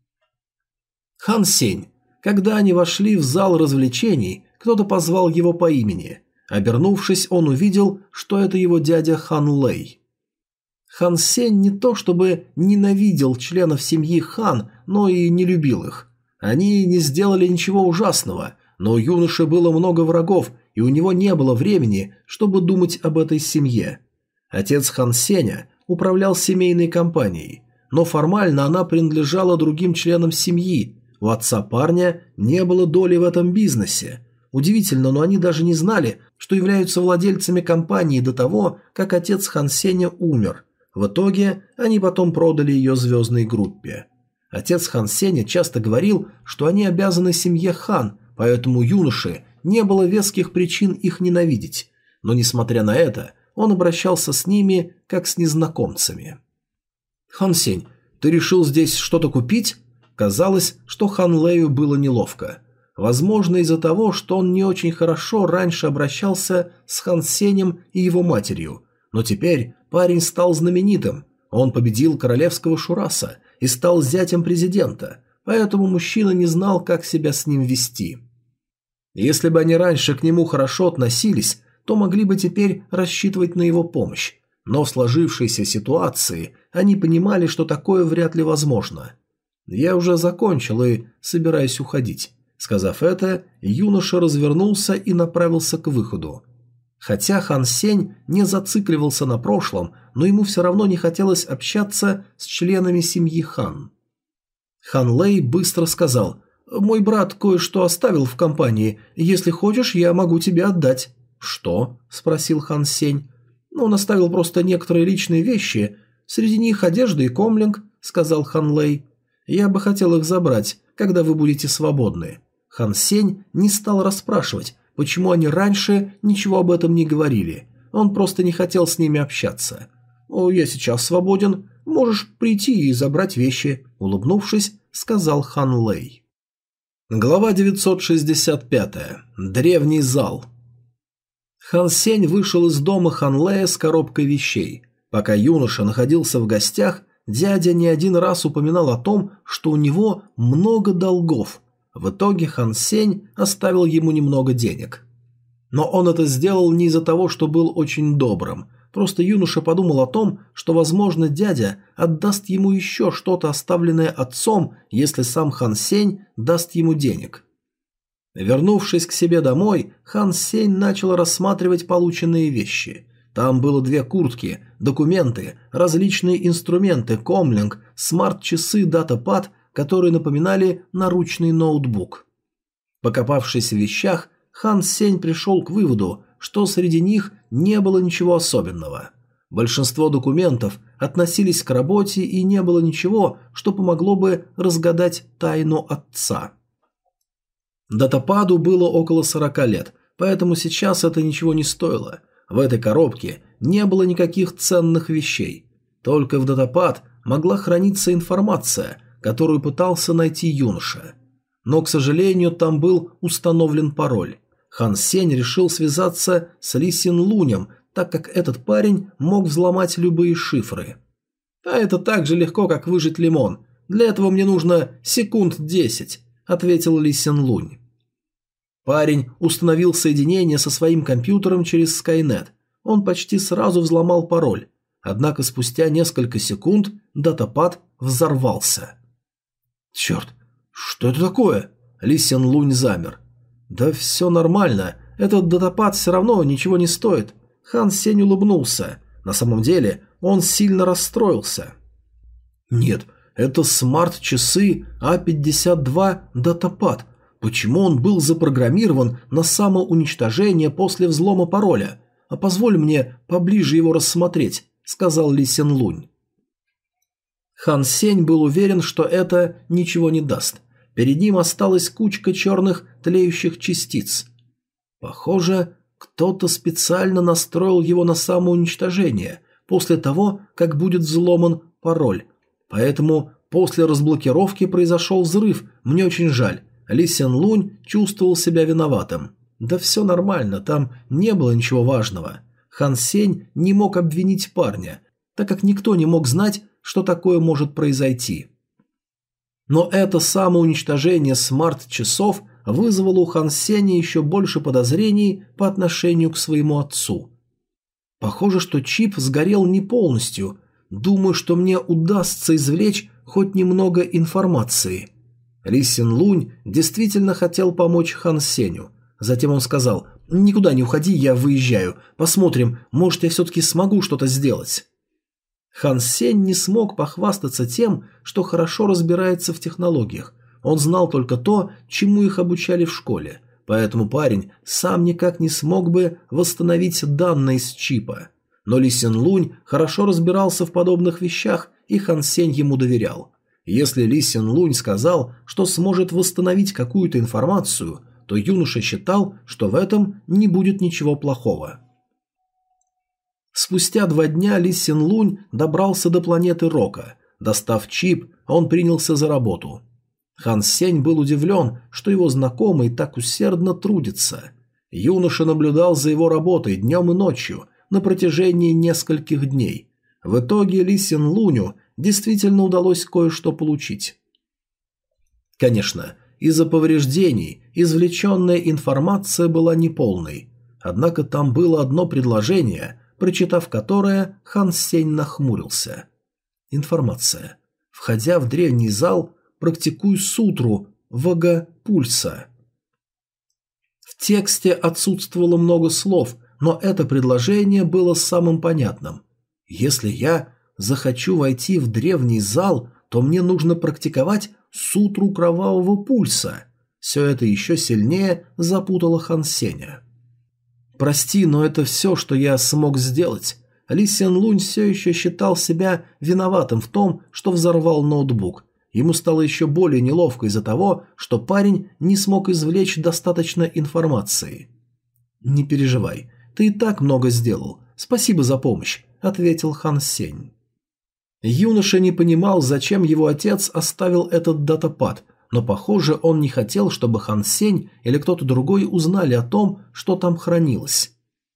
Хан Сень. Когда они вошли в зал развлечений, кто-то позвал его по имени. Обернувшись, он увидел, что это его дядя Хан Лэй. Хан Сень не то чтобы ненавидел членов семьи Хан, но и не любил их. Они не сделали ничего ужасного, но у юноши было много врагов, и у него не было времени, чтобы думать об этой семье. Отец Хан Сеня управлял семейной компанией, но формально она принадлежала другим членам семьи. У отца парня не было доли в этом бизнесе. Удивительно, но они даже не знали, что являются владельцами компании до того, как отец Хан Сеня умер. В итоге они потом продали ее звездной группе. Отец Хан Сеня часто говорил, что они обязаны семье Хан, поэтому у юноши не было веских причин их ненавидеть. Но несмотря на это, он обращался с ними, как с незнакомцами. «Хан Сень, ты решил здесь что-то купить?» Казалось, что Хан Лэю было неловко. Возможно, из-за того, что он не очень хорошо раньше обращался с Хан Сенем и его матерью, но теперь парень стал знаменитым. Он победил королевского Шураса и стал зятем президента, поэтому мужчина не знал, как себя с ним вести. Если бы они раньше к нему хорошо относились, то могли бы теперь рассчитывать на его помощь, но в сложившейся ситуации они понимали, что такое вряд ли возможно. «Я уже закончил и собираюсь уходить». Сказав это, юноша развернулся и направился к выходу. Хотя Хан Сень не зацикливался на прошлом, но ему все равно не хотелось общаться с членами семьи Хан. Хан Лэй быстро сказал: «Мой брат кое-что оставил в компании. Если хочешь, я могу тебе отдать». «Что?» – спросил Хан Сень. «Он оставил просто некоторые личные вещи. Среди них одежда и комлинг», – сказал Хан Лэй. «Я бы хотел их забрать, когда вы будете свободны». Хан Сень не стал расспрашивать, почему они раньше ничего об этом не говорили. Он просто не хотел с ними общаться. «О, я сейчас свободен. Можешь прийти и забрать вещи», – улыбнувшись, сказал Хан Лэй. Глава 965. Древний зал. Хан Сень вышел из дома Хан Лэя с коробкой вещей. Пока юноша находился в гостях, дядя не один раз упоминал о том, что у него много долгов. В итоге Хан Сень оставил ему немного денег. Но он это сделал не из-за того, что был очень добрым. Просто юноша подумал о том, что, возможно, дядя отдаст ему еще что-то, оставленное отцом, если сам Хан Сень даст ему денег. Вернувшись к себе домой, Хан Сень начал рассматривать полученные вещи. Там было 2 куртки, документы, различные инструменты, комлинг, смарт-часы, датапад, которые напоминали наручный ноутбук. Покопавшись в вещах, Хан Сень пришел к выводу, что среди них не было ничего особенного. Большинство документов относились к работе, и не было ничего, что помогло бы разгадать тайну отца. Датападу было около 40 лет, поэтому сейчас это ничего не стоило. В этой коробке не было никаких ценных вещей. Только в датапад могла храниться информация, которую пытался найти юноша. Но, к сожалению, там был установлен пароль. Хан Сень решил связаться с Ли Син Лунем, так как этот парень мог взломать любые шифры. «А это так же легко, как выжать лимон. Для этого мне нужно секунд 10», – ответил Ли Син Лунь. Парень установил соединение со своим компьютером через Skynet. Он почти сразу взломал пароль. Однако спустя несколько секунд датапад взорвался. «Черт, что это такое?» Ли Син Лунь замер. «Да все нормально, этот датапад все равно ничего не стоит». Хан Сень улыбнулся. На самом деле он сильно расстроился. «Нет, это смарт-часы А-52 датапад. Почему он был запрограммирован на самоуничтожение после взлома пароля? А позволь мне поближе его рассмотреть», — сказал Ли Син Лунь. Хан Сень был уверен, что это ничего не даст. Перед ним осталась кучка черных тлеющих частиц. Похоже, кто-то специально настроил его на самоуничтожение после того, как будет взломан пароль. Поэтому после разблокировки произошел взрыв. Мне очень жаль. Ли Син Лунь чувствовал себя виноватым. Да все нормально, там не было ничего важного. Хан Сень не мог обвинить парня, так как никто не мог знать, что такое может произойти. Но это самоуничтожение смарт-часов вызвало у Хан Сеня еще больше подозрений по отношению к своему отцу. Похоже, что чип сгорел не полностью. Думаю, что мне удастся извлечь хоть немного информации. Ли Син Лунь действительно хотел помочь Хан Сеню. Затем он сказал: «Никуда не уходи, я выезжаю. Посмотрим, может, я все-таки смогу что-то сделать». Хан Сень не смог похвастаться тем, что хорошо разбирается в технологиях. Он знал только то, чему их обучали в школе, поэтому парень сам никак не смог бы восстановить данные с чипа. Но Ли Син Лунь хорошо разбирался в подобных вещах, и Хан Сень ему доверял. Если Ли Син Лунь сказал, что сможет восстановить какую-то информацию, то юноша считал, что в этом не будет ничего плохого. Спустя 2 дня Ли Син Лунь добрался до планеты Рока. Достав чип, он принялся за работу. Хан Сень был удивлен, что его знакомый так усердно трудится. Юноша наблюдал за его работой днем и ночью на протяжении нескольких дней. В итоге Ли Син Луню действительно удалось кое-что получить. Конечно, из-за повреждений извлеченная информация была неполной, однако там было одно предложение, прочитав которое, Хан Сень нахмурился. Информация. Входя в древний зал, практикуй сутру Вага-пульса. В тексте отсутствовало много слов, но это предложение было самым понятным. Если я захочу войти в древний зал, то мне нужно практиковать сутру кровавого пульса. Все это еще сильнее запутало Хан Сеня. «Прости, но это все, что я смог сделать». Ли Син Лунь все еще считал себя виноватым в том, что взорвал ноутбук. Ему стало еще более неловко из-за того, что парень не смог извлечь достаточно информации. «Не переживай, ты и так много сделал. Спасибо за помощь», — ответил Хан Сень. Юноша не понимал, зачем его отец оставил этот датапад, но, похоже, он не хотел, чтобы Хан Сень или кто-то другой узнали о том, что там хранилось.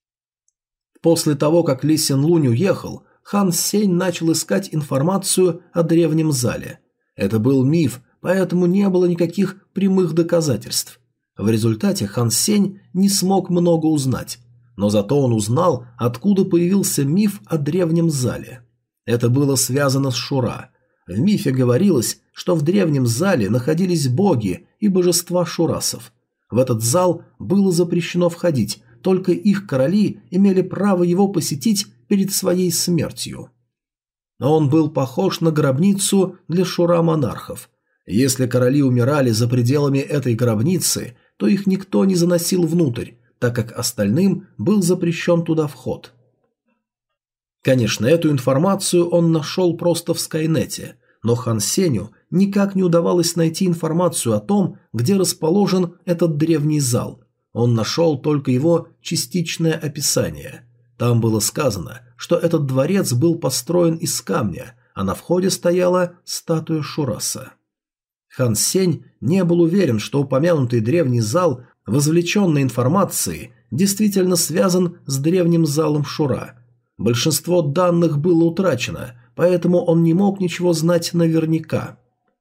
После того, как Ли Син Лунь уехал, Хан Сень начал искать информацию о древнем зале. Это был миф, поэтому не было никаких прямых доказательств. В результате Хан Сень не смог много узнать, но зато он узнал, откуда появился миф о древнем зале. Это было связано с Шура. В мифе говорилось, что в древнем зале находились боги и божества шурасов. В этот зал было запрещено входить, только их короли имели право его посетить перед своей смертью. Но он был похож на гробницу для шура-монархов. Если короли умирали за пределами этой гробницы, то их никто не заносил внутрь, так как остальным был запрещен туда вход. Конечно, эту информацию он нашел просто в Скайнете, но Хан Сеню никак не удавалось найти информацию о том, где расположен этот древний зал. Он нашел только его частичное описание. Там было сказано, что этот дворец был построен из камня, а на входе стояла статуя Шураса. Хан Сень не был уверен, что упомянутый древний зал, возвлеченной информацией, действительно связан с древним залом Шура. Большинство данных было утрачено, поэтому он не мог ничего знать наверняка.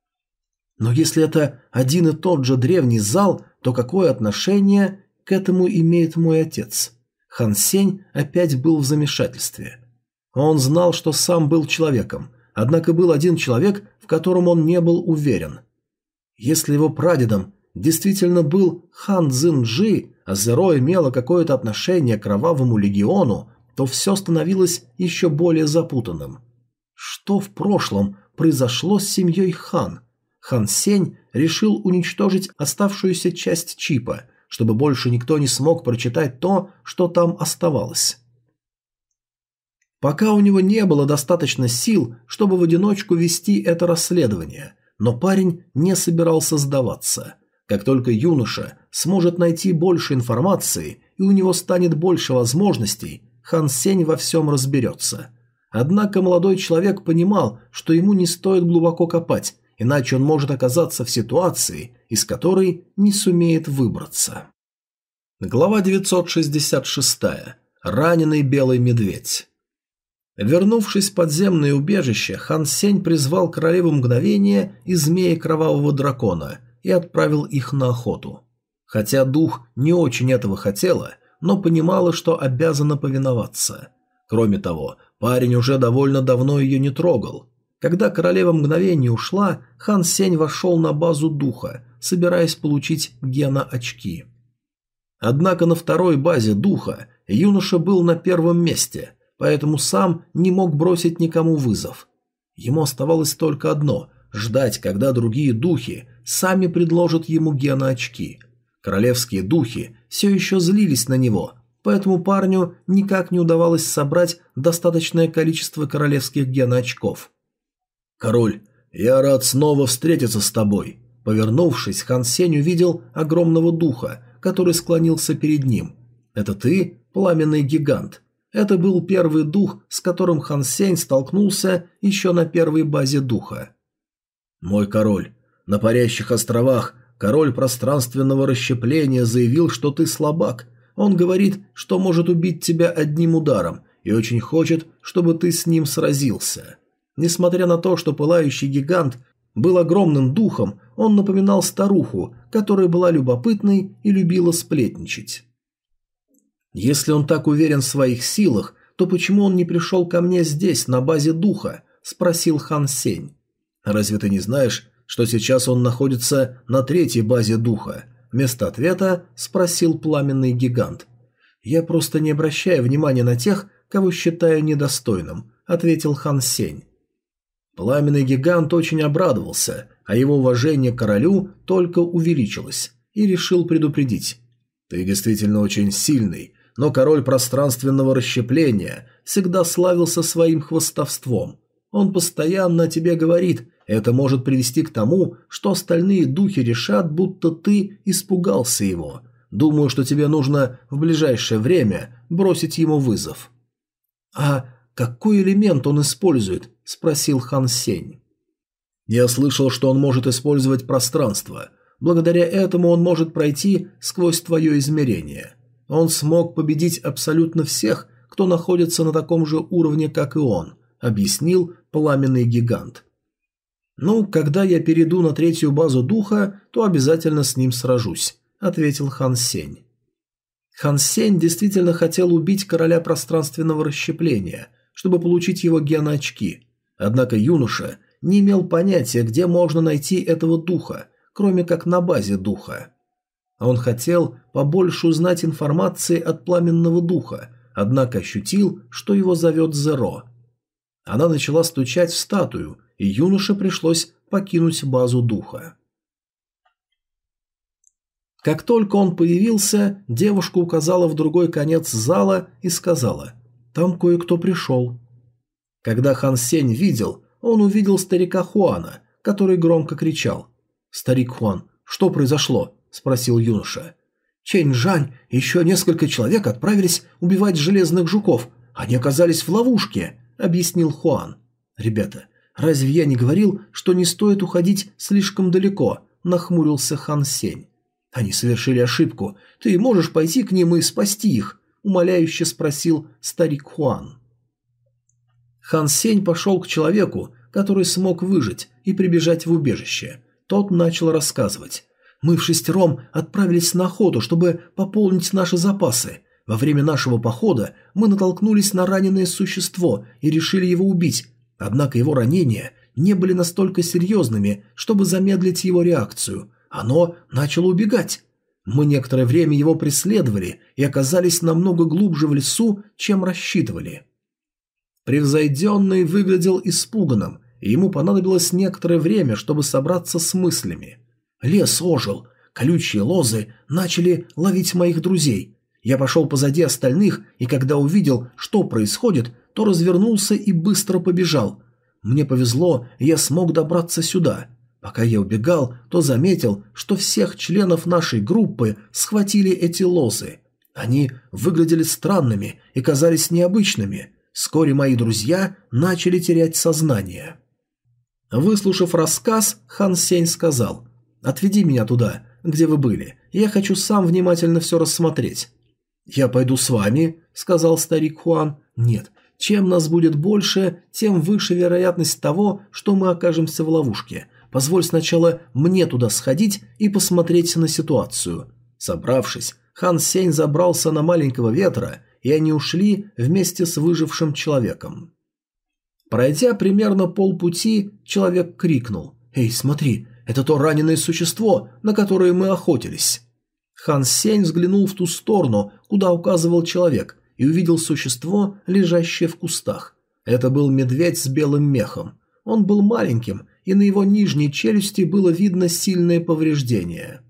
Но если это один и тот же древний зал, то какое отношение к этому имеет мой отец? Хан Сень опять был в замешательстве. Он знал, что сам был человеком, однако был один человек, в котором он не был уверен. Если его прадедом действительно был Хан Цзиньджи, а Зеро имело какое-то отношение к Кровавому легиону, то все становилось еще более запутанным. Что в прошлом произошло с семьей Хан? Хан Сень решил уничтожить оставшуюся часть чипа, чтобы больше никто не смог прочитать то, что там оставалось. Пока у него не было достаточно сил, чтобы в одиночку вести это расследование, но парень не собирался сдаваться. Как только юноша сможет найти больше информации и у него станет больше возможностей, Хан Сень во всем разберется. Однако молодой человек понимал, что ему не стоит глубоко копать, иначе он может оказаться в ситуации, из которой не сумеет выбраться. Глава 966. Раненый белый медведь. Вернувшись в подземное убежище, Хан Сень призвал королеву мгновения и змея кровавого дракона и отправил их на охоту. Хотя дух не очень этого хотела, но понимала, что обязана повиноваться. Кроме того, парень уже довольно давно ее не трогал. Когда королева мгновения ушла, Хан Сень вошел на базу духа, собираясь получить гена-очки. Однако на второй базе духа юноша был на первом месте, поэтому сам не мог бросить никому вызов. Ему оставалось только одно – ждать, когда другие духи сами предложат ему гена-очки. Королевские духи все еще злились на него, поэтому парню никак не удавалось собрать достаточное количество королевских гена-очков. «Король, я рад снова встретиться с тобой». Повернувшись, Хан Сень увидел огромного духа, который склонился перед ним. «Это ты, пламенный гигант?» Это был первый дух, с которым Хан Сень столкнулся еще на первой базе духа. «Мой король, На парящих островах король пространственного расщепления заявил, что ты слабак. Он говорит, что может убить тебя одним ударом и очень хочет, чтобы ты с ним сразился. Несмотря на то, что пылающий гигант был огромным духом, он напоминал старуху, которая была любопытной и любила сплетничать. Если он так уверен в своих силах, то почему он не пришел ко мне здесь, на базе духа? Спросил Хан Сень. Разве ты не знаешь, что сейчас он находится на 3-й базе духа? Вместо ответа спросил пламенный гигант. Я просто не обращаю внимания на тех, кого считаю недостойным, ответил Хан Сень. Пламенный гигант очень обрадовался, а его уважение к королю только увеличилось, и решил предупредить. «Ты действительно очень сильный, но король пространственного расщепления всегда славился своим хвастовством. Он постоянно о тебе говорит, это может привести к тому, что остальные духи решат, будто ты испугался его. Думаю, что тебе нужно в ближайшее время бросить ему вызов». «А какой элемент он использует?» – спросил Хан Сень. «Я слышал, что он может использовать пространство. Благодаря этому он может пройти сквозь твое измерение. Он смог победить абсолютно всех, кто находится на таком же уровне, как и он», – объяснил пламенный гигант. «Ну, когда я перейду на 3-ю базу духа, то обязательно с ним сражусь», – ответил Хан Сень. Хан Сень действительно хотел убить короля пространственного расщепления, чтобы получить его геноочки. Однако юноша не имел понятия, где можно найти этого духа, кроме как на базе духа. Он хотел побольше узнать информации от пламенного духа, однако ощутил, что его зовет Зеро. Она начала стучать в статую, и юноше пришлось покинуть базу духа. Как только он появился, девушка указала в другой конец зала и сказала: «Там кое-кто пришел». Когда Хан Сень видел, он увидел старика Хуана, который громко кричал. «Старик Хуан, что произошло?» – спросил юноша. «Чэнь Жань и еще несколько человек отправились убивать железных жуков. Они оказались в ловушке», – объяснил Хуан. «Ребята, разве я не говорил, что не стоит уходить слишком далеко?» – нахмурился Хан Сень. «Они совершили ошибку. Ты можешь пойти к ним и спасти их?» – умоляюще спросил старик Хуан. Хан Сень пошел к человеку, который смог выжить и прибежать в убежище. Тот начал рассказывать. «Мы вшестером отправились на охоту, чтобы пополнить наши запасы. Во время нашего похода мы натолкнулись на раненое существо и решили его убить. Однако его ранения не были настолько серьезными, чтобы замедлить его реакцию. Оно начало убегать. Мы некоторое время его преследовали и оказались намного глубже в лесу, чем рассчитывали». Превзойденный выглядел испуганным, и ему понадобилось некоторое время, чтобы собраться с мыслями. Лес ожил, колючие лозы начали ловить моих друзей. Я пошел позади остальных, и когда увидел, что происходит, то развернулся и быстро побежал. Мне повезло, и я смог добраться сюда. Пока я убегал, то заметил, что всех членов нашей группы схватили эти лозы. Они выглядели странными и казались необычными. Вскоре мои друзья начали терять сознание. Выслушав рассказ, Хан Сень сказал: «Отведи меня туда, где вы были. Я хочу сам внимательно все рассмотреть». «Я пойду с вами», — сказал старик Хуан. «Нет, чем нас будет больше, тем выше вероятность того, что мы окажемся в ловушке. Позволь сначала мне туда сходить и посмотреть на ситуацию». Собравшись, Хан Сень забрался на маленького ветра, и они ушли вместе с выжившим человеком. Пройдя примерно полпути, человек крикнул: «Эй, смотри, это то раненое существо, на которое мы охотились». Хан Сень взглянул в ту сторону, куда указывал человек, и увидел существо, лежащее в кустах. Это был медведь с белым мехом. Он был маленьким, и на его нижней челюсти было видно сильное повреждение.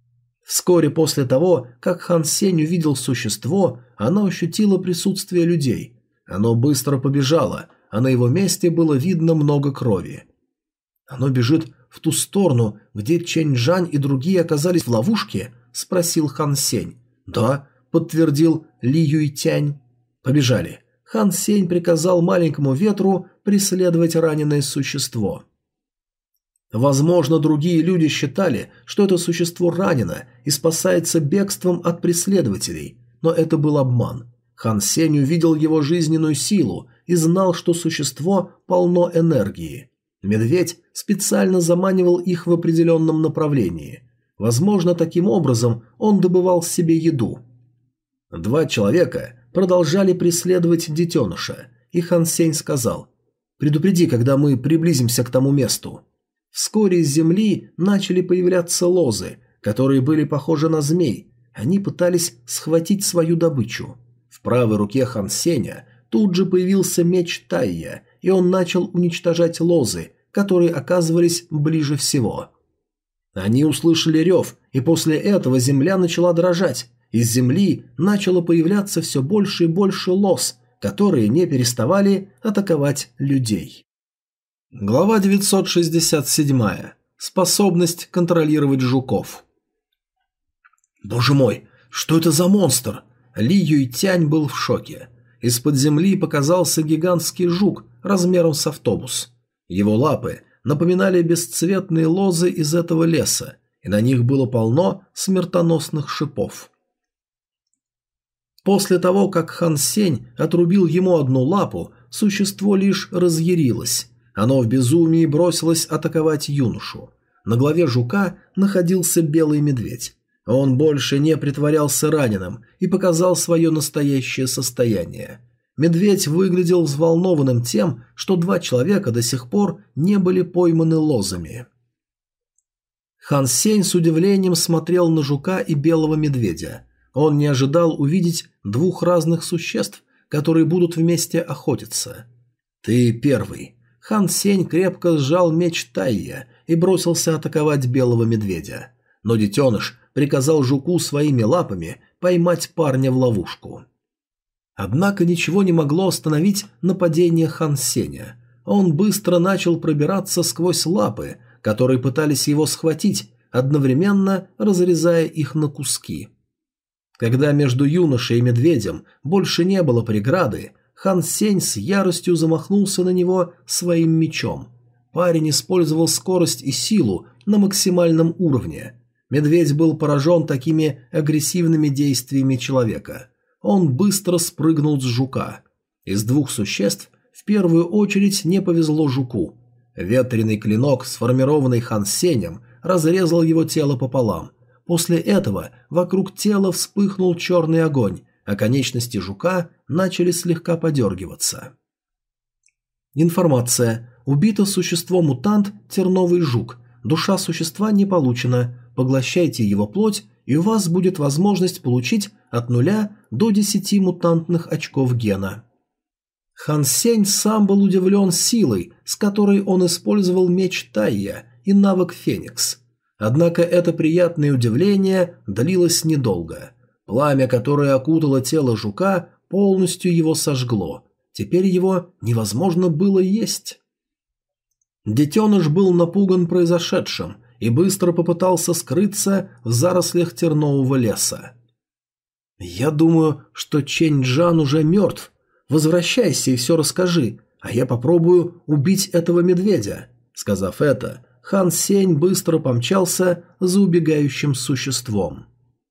Вскоре после того, как Хан Сень увидел существо, оно ощутило присутствие людей. Оно быстро побежало, а на его месте было видно много крови. «Оно бежит в ту сторону, где Чэнь Жань и другие оказались в ловушке?» – спросил Хан Сень. «Да», – подтвердил Ли Юйтянь. «Побежали». Хан Сень приказал маленькому ветру преследовать раненое существо. Возможно, другие люди считали, что это существо ранено и спасается бегством от преследователей, но это был обман. Хан Сень увидел его жизненную силу и знал, что существо полно энергии. Медведь специально заманивал их в определенном направлении. Возможно, таким образом он добывал себе еду. Два человека продолжали преследовать детеныша, и Хан Сень сказал: «Предупреди, когда мы приблизимся к тому месту». Вскоре из земли начали появляться лозы, которые были похожи на змей. Они пытались схватить свою добычу. В правой руке Хан Сеня тут же появился меч Тайя, и он начал уничтожать лозы, которые оказывались ближе всего. Они услышали рев, и после этого земля начала дрожать. Из земли начало появляться все больше и больше лоз, которые не переставали атаковать людей. Глава 967. Способность контролировать жуков. «Боже мой, что это за монстр?» Ли Юйтянь был в шоке. Из-под земли показался гигантский жук размером с автобус. Его лапы напоминали бесцветные лозы из этого леса, и на них было полно смертоносных шипов. После того, как Хан Сень отрубил ему одну лапу, существо лишь разъярилось. Оно в безумии бросилось атаковать юношу. На голове жука находился белый медведь. Он больше не притворялся раненым и показал свое настоящее состояние. Медведь выглядел взволнованным тем, что два человека до сих пор не были пойманы лозами. Хан Сень с удивлением смотрел на жука и белого медведя. Он не ожидал увидеть двух разных существ, которые будут вместе охотиться. «Ты первый». Хан Сень крепко сжал меч Тайя и бросился атаковать белого медведя. Но детеныш приказал жуку своими лапами поймать парня в ловушку. Однако ничего не могло остановить нападение Хан Сеня. Он быстро начал пробираться сквозь лапы, которые пытались его схватить, одновременно разрезая их на куски. Когда между юношей и медведем больше не было преграды, Хан Сень с яростью замахнулся на него своим мечом. Парень использовал скорость и силу на максимальном уровне. Медведь был поражен такими агрессивными действиями человека. Он быстро спрыгнул с жука. Из двух существ в первую очередь не повезло жуку. Ветреный клинок, сформированный Хан Сенем, разрезал его тело пополам. После этого вокруг тела вспыхнул черный огонь, а конечности жука начали слегка подергиваться. Информация. Убито существо-мутант терновый жук. Душа существа не получена. Поглощайте его плоть, и у вас будет возможность получить от 0 до 10 мутантных очков гена. Хан Сень сам был удивлен силой, с которой он использовал меч Тайя и навык Феникс. Однако это приятное удивление длилось недолго. Пламя, которое окутало тело жука, полностью его сожгло. Теперь его невозможно было есть. Детеныш был напуган произошедшим и быстро попытался скрыться в зарослях тернового леса. «Я думаю, что Чэнь Джан уже мертв. Возвращайся и все расскажи, а я попробую убить этого медведя». Сказав это, Хан Сень быстро помчался за убегающим существом.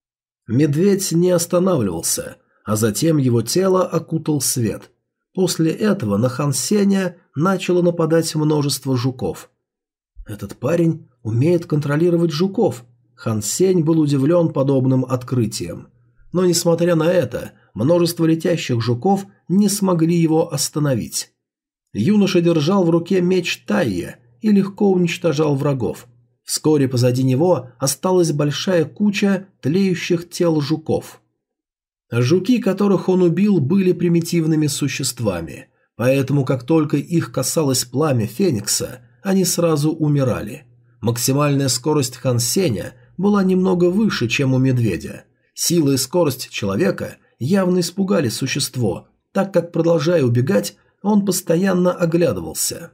Медведь не останавливался, а затем его тело окутал свет. После этого на Хан Сеня начало нападать множество жуков. Этот парень умеет контролировать жуков. Хан Сень был удивлен подобным открытием. Но несмотря на это, множество летящих жуков не смогли его остановить. Юноша держал в руке меч Тайя и легко уничтожал врагов. Вскоре позади него осталась большая куча тлеющих тел жуков. Жуки, которых он убил, были примитивными существами, поэтому как только их касалось пламя Феникса, они сразу умирали. Максимальная скорость Хан Сеня была немного выше, чем у медведя. Сила и скорость человека явно испугали существо, так как, продолжая убегать, он постоянно оглядывался.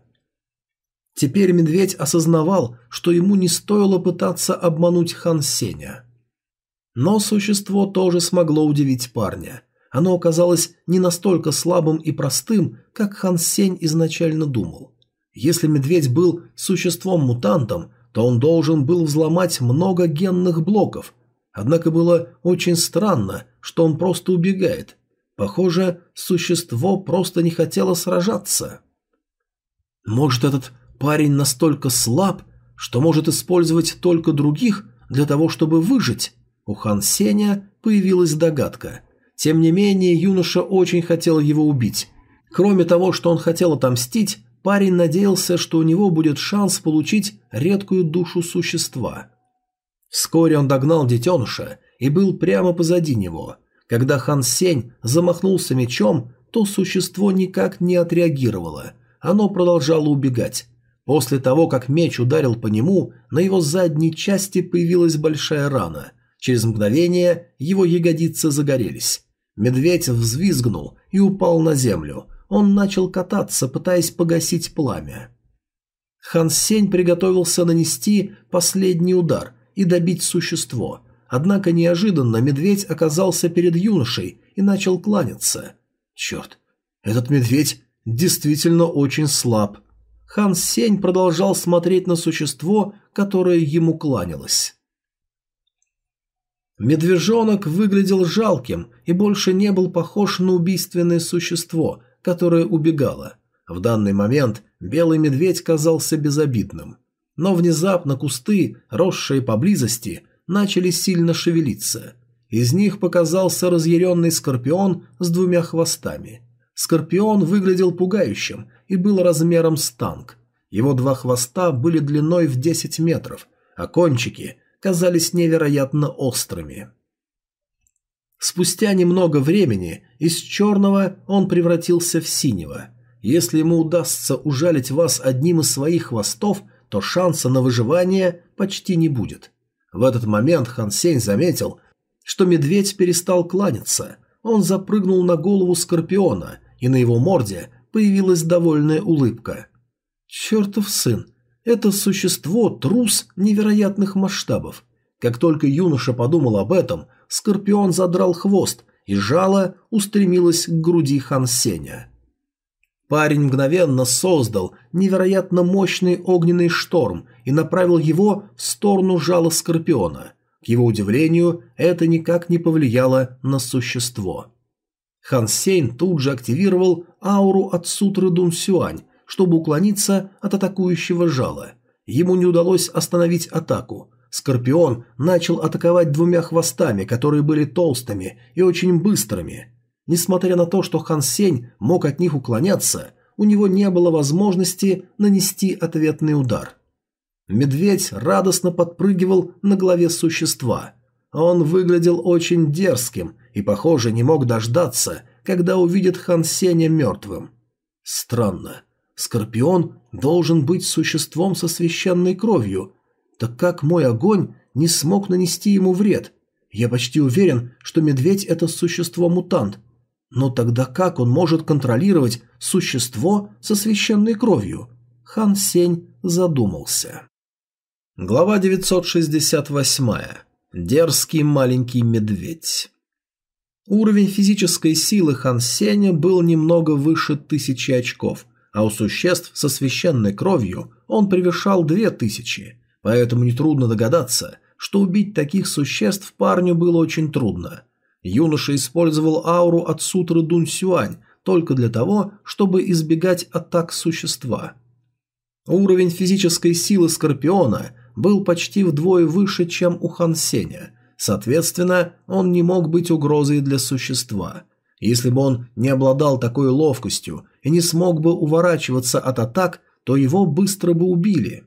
Теперь медведь осознавал, что ему не стоило пытаться обмануть Хан Сеня. Но существо тоже смогло удивить парня. Оно оказалось не настолько слабым и простым, как Хан Сень изначально думал. Если медведь был существом-мутантом, то он должен был взломать много генных блоков. Однако было очень странно, что он просто убегает. Похоже, существо просто не хотело сражаться. Может, этот парень настолько слаб, что может использовать только других для того, чтобы выжить? У Хан Сеня появилась догадка. Тем не менее, юноша очень хотел его убить. Кроме того, что он хотел отомстить, парень надеялся, что у него будет шанс получить редкую душу существа. Вскоре он догнал детеныша и был прямо позади него. Когда Хан Сень замахнулся мечом, то существо никак не отреагировало. Оно продолжало убегать. После того, как меч ударил по нему, на его задней части появилась большая рана. Через мгновение его ягодицы загорелись. Медведь взвизгнул и упал на землю. Он начал кататься, пытаясь погасить пламя. Хан Сень приготовился нанести последний удар и добить существо. Однако неожиданно медведь оказался перед юношей и начал кланяться. Черт, этот медведь действительно очень слаб. Хан Сень продолжал смотреть на существо, которое ему кланялось. Медвежонок выглядел жалким и больше не был похож на убийственное существо, которое убегало. В данный момент белый медведь казался безобидным. Но внезапно кусты, росшие поблизости, начали сильно шевелиться. Из них показался разъяренный скорпион с двумя хвостами. Скорпион выглядел пугающим и был размером с танк. Его два хвоста были длиной в 10 метров, а кончики казались невероятно острыми. Спустя немного времени из черного он превратился в синего. Если ему удастся ужалить вас одним из своих хвостов, то шанса на выживание почти не будет. В этот момент Хан Сень заметил, что медведь перестал кланяться. Он запрыгнул на голову скорпиона, и на его морде появилась довольная улыбка. «Чертов сын! Это существо – трус невероятных масштабов». Как только юноша подумал об этом, скорпион задрал хвост, и жало устремилось к груди Хан Сеня. Парень мгновенно создал невероятно мощный огненный шторм и направил его в сторону жала скорпиона. К его удивлению, это никак не повлияло на существо. Хан Сень тут же активировал ауру от сутры Дун Сюань, чтобы уклониться от атакующего жала. Ему не удалось остановить атаку. Скорпион начал атаковать двумя хвостами, которые были толстыми и очень быстрыми. Несмотря на то, что Хан Сень мог от них уклоняться, у него не было возможности нанести ответный удар. Медведь радостно подпрыгивал на голове существа. Он выглядел очень дерзким и, похоже, не мог дождаться, когда увидит Хан Сеня мертвым. Странно. Скорпион должен быть существом со священной кровью. Так как мой огонь не смог нанести ему вред? Я почти уверен, что медведь – это существо-мутант. Но тогда как он может контролировать существо со священной кровью? Хан Сень задумался. Глава 968. Дерзкий маленький медведь. Уровень физической силы Хан Сеня был немного выше 1000 очков, а у существ со священной кровью он превышал 2000, поэтому нетрудно догадаться, что убить таких существ парню было очень трудно. Юноша использовал ауру от сутры Дун Сюань только для того, чтобы избегать атак существа. Уровень физической силы Скорпиона был почти вдвое выше, чем у Хан Сеня. Соответственно, он не мог быть угрозой для существа. Если бы он не обладал такой ловкостью и не смог бы уворачиваться от атак, то его быстро бы убили.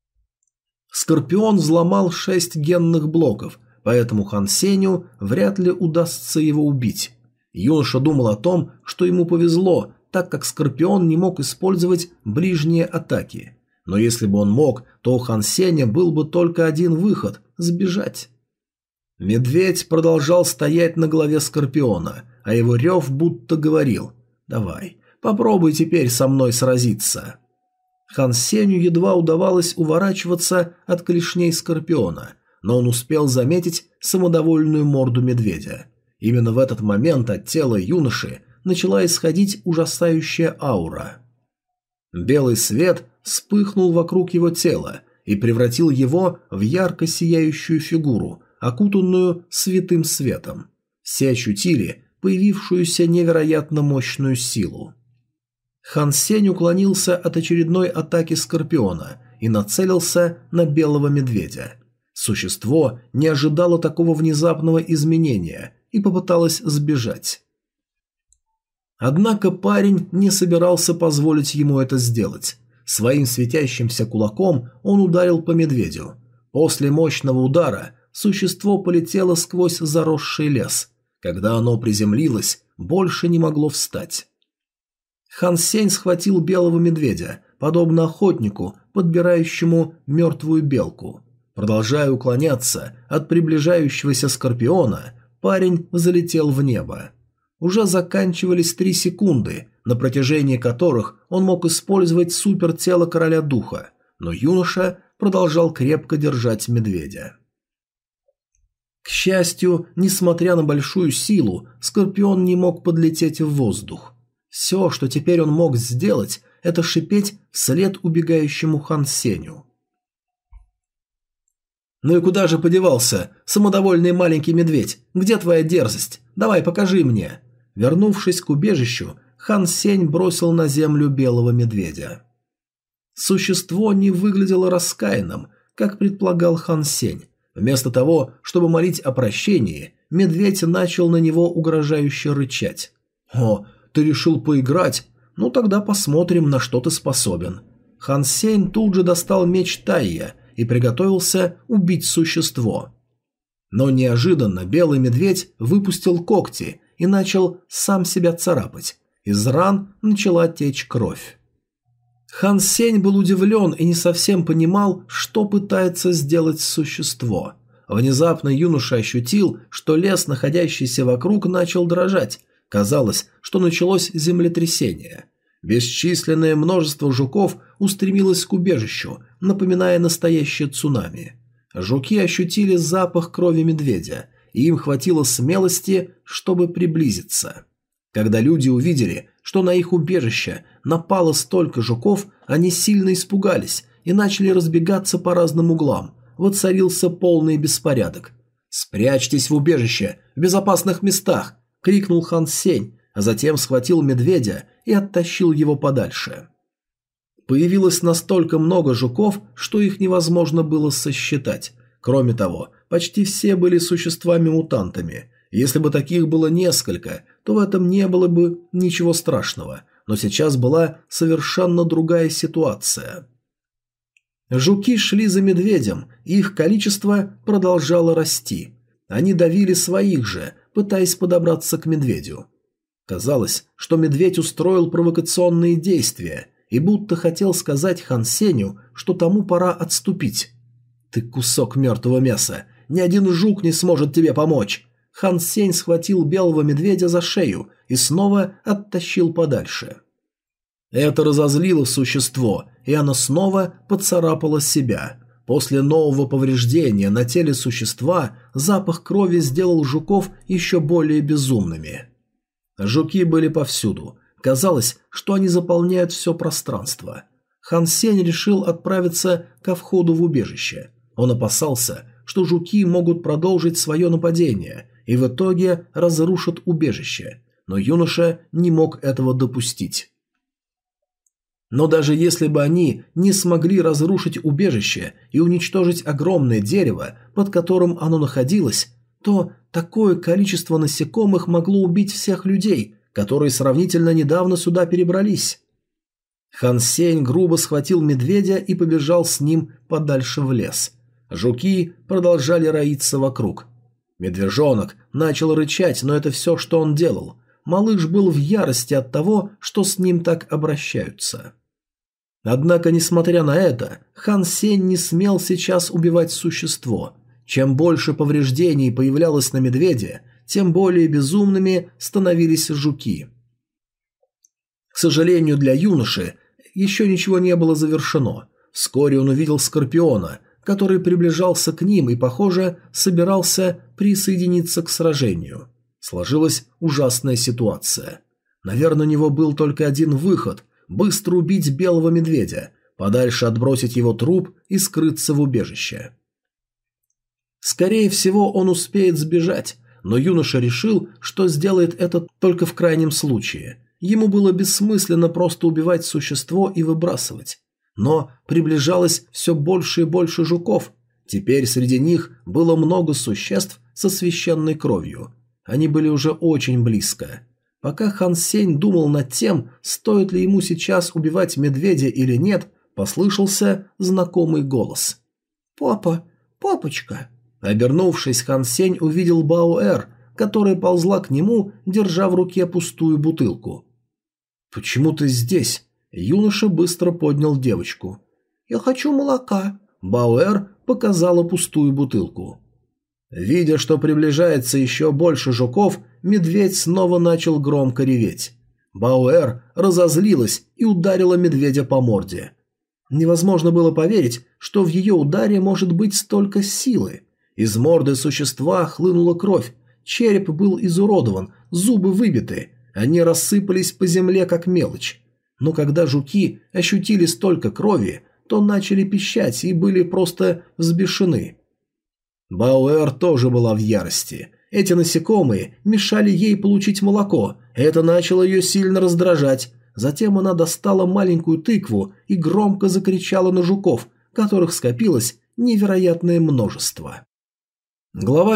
Скорпион взломал 6 генных блоков, поэтому Хан Сеню вряд ли удастся его убить. Юноша думал о том, что ему повезло, так как Скорпион не мог использовать ближние атаки. Но если бы он мог, то у Хан Сеня был бы только один выход – сбежать. Медведь продолжал стоять на голове Скорпиона, а его рев будто говорил: «Давай, попробуй теперь со мной сразиться». Хан Сеню едва удавалось уворачиваться от клешней Скорпиона, но он успел заметить самодовольную морду медведя. Именно в этот момент от тела юноши начала исходить ужасающая аура. Белый свет вспыхнул вокруг его тела и превратил его в ярко сияющую фигуру, окутанную святым светом. Все ощутили появившуюся невероятно мощную силу. Хан Сень уклонился от очередной атаки Скорпиона и нацелился на белого медведя. Существо не ожидало такого внезапного изменения и попыталось сбежать. Однако парень не собирался позволить ему это сделать. Своим светящимся кулаком он ударил по медведю. После мощного удара существо полетело сквозь заросший лес. Когда оно приземлилось, больше не могло встать. Хан Сень схватил белого медведя, подобно охотнику, подбирающему мертвую белку. Продолжая уклоняться от приближающегося Скорпиона, парень взлетел в небо. Уже заканчивались 3 секунды, на протяжении которых он мог использовать супертело Короля Духа, но юноша продолжал крепко держать медведя. К счастью, несмотря на большую силу, Скорпион не мог подлететь в воздух. Все, что теперь он мог сделать, это шипеть вслед убегающему Хан Сенью. «Ну и куда же подевался, самодовольный маленький медведь? Где твоя дерзость? Давай, покажи мне!» Вернувшись к убежищу, Хан Сень бросил на землю белого медведя. Существо не выглядело раскаянным, как предполагал Хан Сень. Вместо того, чтобы молить о прощении, медведь начал на него угрожающе рычать. «О, ты решил поиграть? Ну тогда посмотрим, на что ты способен». Хан Сень тут же достал меч Тайя и приготовился убить существо. Но неожиданно белый медведь выпустил когти и начал сам себя царапать. Из ран начала течь кровь. Хан Сень был удивлен и не совсем понимал, что пытается сделать существо. Внезапно юноша ощутил, что лес, находящийся вокруг, начал дрожать. Казалось, что началось землетрясение. Бесчисленное множество жуков устремилось к убежищу, напоминая настоящее цунами. Жуки ощутили запах крови медведя, и им хватило смелости, чтобы приблизиться. Когда люди увидели, что на их убежище напало столько жуков, они сильно испугались и начали разбегаться по разным углам. Воцарился полный беспорядок. «Спрячьтесь в убежище, в безопасных местах!» – крикнул Хан Сень, а затем схватил медведя и оттащил его подальше. Появилось настолько много жуков, что их невозможно было сосчитать. Кроме того, почти все были существами-мутантами. Если бы таких было несколько, то в этом не было бы ничего страшного, но сейчас была совершенно другая ситуация. Жуки шли за медведем, и их количество продолжало расти. Они давили своих же, пытаясь подобраться к медведю. Казалось, что медведь устроил провокационные действия и будто хотел сказать Хан Сенью, что тому пора отступить. «Ты кусок мертвого мяса, ни один жук не сможет тебе помочь!» Хан Сень схватил белого медведя за шею и снова оттащил подальше. Это разозлило существо, и оно снова поцарапало себя. После нового повреждения на теле существа запах крови сделал жуков еще более безумными. Жуки были повсюду. Казалось, что они заполняют все пространство. Хан Сень решил отправиться ко входу в убежище. Он опасался, что жуки могут продолжить свое нападение и в итоге разрушат убежище, но юноша не мог этого допустить. Но даже если бы они не смогли разрушить убежище и уничтожить огромное дерево, под которым оно находилось, то такое количество насекомых могло убить всех людей, которые сравнительно недавно сюда перебрались. Хан Сень грубо схватил медведя и побежал с ним подальше в лес. Жуки продолжали роиться вокруг. Медвежонок начал рычать, но это все, что он делал. Малыш был в ярости от того, что с ним так обращаются. Однако, несмотря на это, Хан Сень не смел сейчас убивать существо. Чем больше повреждений появлялось на медведе, тем более безумными становились жуки. К сожалению для юноши, еще ничего не было завершено. Вскоре он увидел Скорпиона, который приближался к ним и, похоже, собирался присоединиться к сражению. Сложилась ужасная ситуация. Наверное, у него был только один выход – быстро убить белого медведя, подальше отбросить его труп и скрыться в убежище. Скорее всего, он успеет сбежать, но юноша решил, что сделает это только в крайнем случае. Ему было бессмысленно просто убивать существо и выбрасывать. Но приближалось все больше и больше жуков. Теперь среди них было много существ со священной кровью. Они были уже очень близко. Пока Хан Сень думал над тем, стоит ли ему сейчас убивать медведя или нет, послышался знакомый голос. «Папа, папочка!» Обернувшись, Хан Сень увидел Баоэр, которая ползла к нему, держа в руке пустую бутылку. «Почему ты здесь?» Юноша быстро поднял девочку. «Я хочу молока». Баоэр показала пустую бутылку. Видя, что приближается еще больше жуков, медведь снова начал громко реветь. Баоэр разозлилась и ударила медведя по морде. Невозможно было поверить, что в ее ударе может быть столько силы. Из морды существа хлынула кровь, череп был изуродован, зубы выбиты, они рассыпались по земле как мелочь. Но когда жуки ощутили столько крови, то начали пищать и были просто взбешены. Баоэр тоже была в ярости. Эти насекомые мешали ей получить молоко, это начало ее сильно раздражать. Затем она достала маленькую тыкву и громко закричала на жуков, которых скопилось невероятное множество. Глава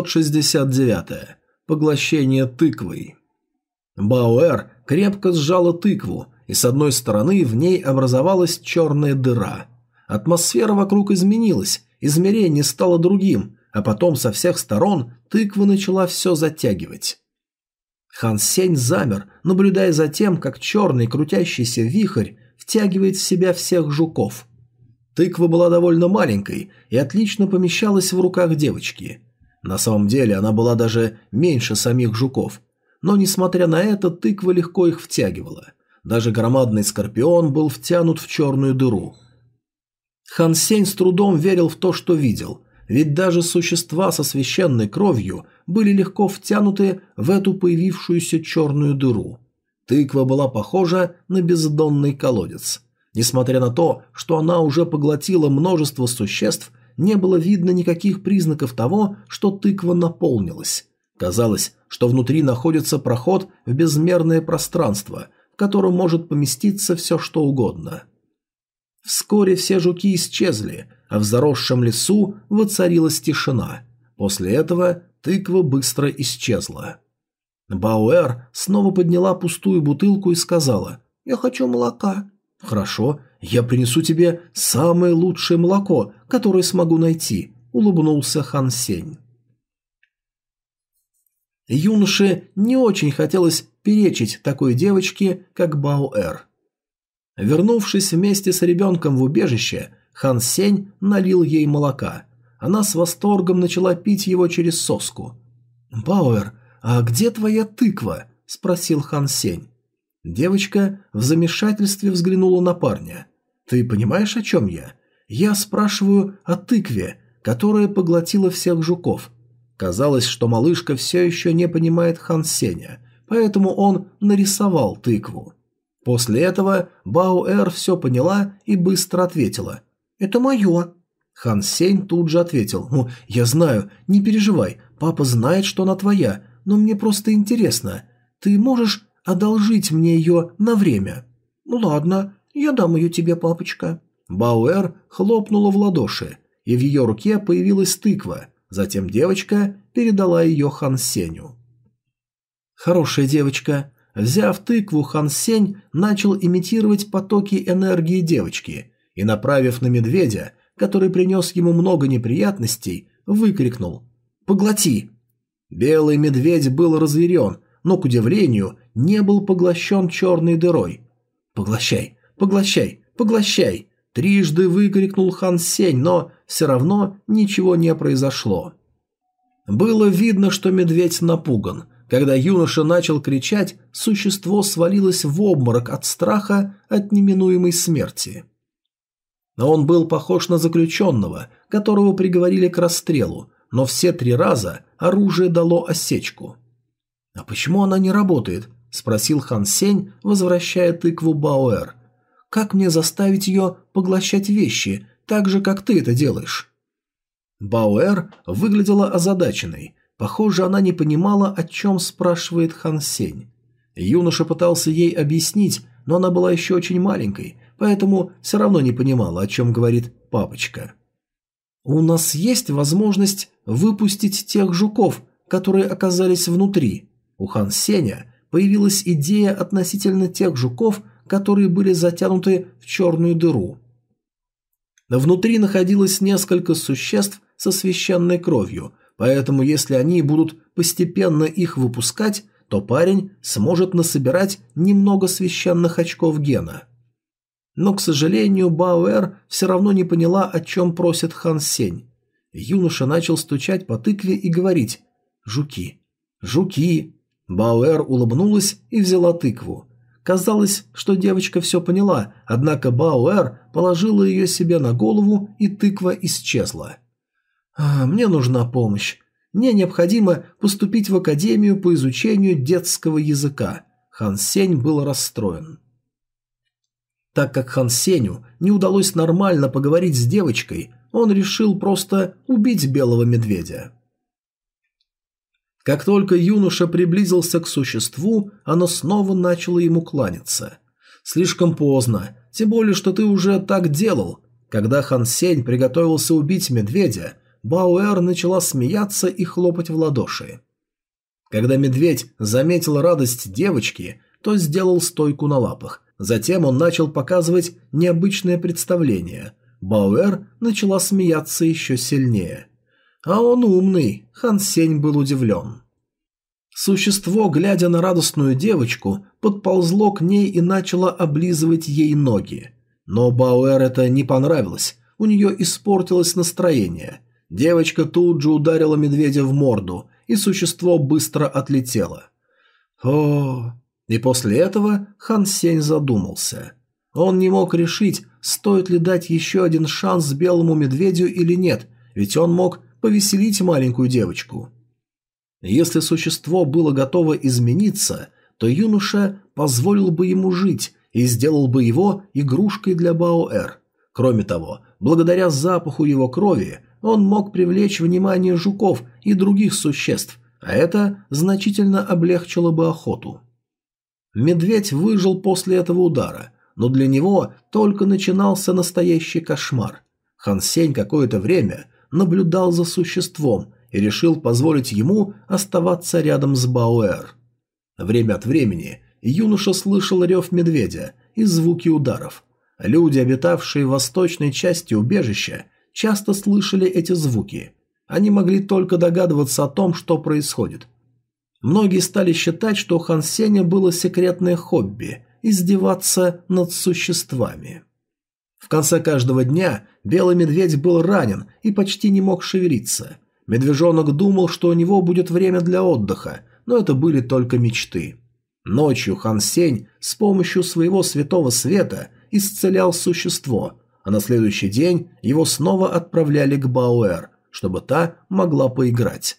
969. Поглощение тыквой. Баоэр крепко сжала тыкву, и с одной стороны в ней образовалась черная дыра. Атмосфера вокруг изменилась, измерение стало другим, а потом со всех сторон тыква начала все затягивать. Хан Сень замер, наблюдая за тем, как черный крутящийся вихрь втягивает в себя всех жуков. Тыква была довольно маленькой и отлично помещалась в руках девочки. На самом деле она была даже меньше самих жуков. Но, несмотря на это, тыква легко их втягивала. Даже громадный скорпион был втянут в черную дыру. Хан Сень с трудом верил в то, что видел, ведь даже существа со священной кровью были легко втянуты в эту появившуюся черную дыру. Тыква была похожа на бездонный колодец. Несмотря на то, что она уже поглотила множество существ, не было видно никаких признаков того, что тыква наполнилась. Казалось, что внутри находится проход в безмерное пространство, в котором может поместиться все что угодно. Вскоре все жуки исчезли, а в заросшем лесу воцарилась тишина. После этого тыква быстро исчезла. Баоэр снова подняла пустую бутылку и сказала: «Я хочу молока». «Хорошо, я принесу тебе самое лучшее молоко, которое смогу найти», – улыбнулся Хан Сень. Юноше не очень хотелось перечить такой девочке, как Баоэр. Вернувшись вместе с ребенком в убежище, Хан Сень налил ей молока. Она с восторгом начала пить его через соску. «Баоэр, а где твоя тыква?» – спросил Хан Сень. Девочка в замешательстве взглянула на парня. «Ты понимаешь, о чем я? Я спрашиваю о тыкве, которая поглотила всех жуков». Казалось, что малышка все еще не понимает Хан Сеня, поэтому он нарисовал тыкву. После этого Баоэр все поняла и быстро ответила: «Это мое». Хан Сень тут же ответил: «Я знаю, не переживай, папа знает, что она твоя, но мне просто интересно, ты можешь одолжить мне ее на время?» «Ладно, я дам ее тебе, папочка». Баоэр хлопнула в ладоши, и в ее руке появилась тыква. Затем девочка передала ее Хан Сеню. Хорошая девочка. Взяв тыкву, Хан Сень начал имитировать потоки энергии девочки и, направив на медведя, который принес ему много неприятностей, выкрикнул: «Поглоти!». Белый медведь был разъярен, но, к удивлению, не был поглощен черной дырой. «Поглощай! Поглощай! Поглощай!» Трижды выкрикнул Хан Сень, но все равно ничего не произошло. Было видно, что медведь напуган. Когда юноша начал кричать, существо свалилось в обморок от страха от неминуемой смерти. Он был похож на заключенного, которого приговорили к расстрелу, но все 3 раза оружие дало осечку. «А почему она не работает?» – спросил Хан Сень, возвращая тыкву Баоэр. Как мне заставить ее поглощать вещи, так же, как ты это делаешь?» Баоэр выглядела озадаченной. Похоже, она не понимала, о чем спрашивает Хан Сень. Юноша пытался ей объяснить, но она была еще очень маленькой, поэтому все равно не понимала, о чем говорит папочка. «У нас есть возможность выпустить тех жуков, которые оказались внутри». У Хан Сеня появилась идея относительно тех жуков, которые были затянуты в черную дыру. Внутри находилось несколько существ со священной кровью, поэтому если они будут постепенно их выпускать, то парень сможет насобирать немного священных очков гена. Но, к сожалению, Баоэр все равно не поняла, о чем просит Хан Сень. Юноша начал стучать по тыкве и говорить: «Жуки! Жуки!» Баоэр улыбнулась и взяла тыкву. Казалось, что девочка все поняла, однако Баоэр положила ее себе на голову, и тыква исчезла. «Мне нужна помощь. Мне необходимо поступить в академию по изучению детского языка». Хан Сень был расстроен. Так как Хан Сенью не удалось нормально поговорить с девочкой, он решил просто убить белого медведя. Как только юноша приблизился к существу, оно снова начало ему кланяться. «Слишком поздно, тем более, что ты уже так делал». Когда Хан Сень приготовился убить медведя, Баоэр начала смеяться и хлопать в ладоши. Когда медведь заметил радость девочки, то сделал стойку на лапах. Затем он начал показывать необычное представление. Баоэр начала смеяться еще сильнее. А он умный, Хан Сень был удивлен. Существо, глядя на радостную девочку, подползло к ней и начало облизывать ей ноги. Но Баоэр это не понравилось, у нее испортилось настроение. Девочка тут же ударила медведя в морду, и существо быстро отлетело. И после этого Хан Сень задумался. Он не мог решить, стоит ли дать еще один шанс белому медведю или нет, ведь он мог повеселить маленькую девочку. Если существо было готово измениться, то юноша позволил бы ему жить и сделал бы его игрушкой для Баоэр. Кроме того, благодаря запаху его крови он мог привлечь внимание жуков и других существ, а это значительно облегчило бы охоту. Медведь выжил после этого удара, но для него только начинался настоящий кошмар. Хан Сень какое-то время наблюдал за существом и решил позволить ему оставаться рядом с Баоэр. Время от времени юноша слышал рев медведя и звуки ударов. Люди, обитавшие в восточной части убежища, часто слышали эти звуки. Они могли только догадываться о том, что происходит. Многие стали считать, что у Хан Сеня было секретное хобби – издеваться над существами. В конце каждого дня белый медведь был ранен и почти не мог шевелиться. Медвежонок думал, что у него будет время для отдыха, но это были только мечты. Ночью Хан Сень с помощью своего святого света исцелял существо, а на следующий день его снова отправляли к Баоэр, чтобы та могла поиграть.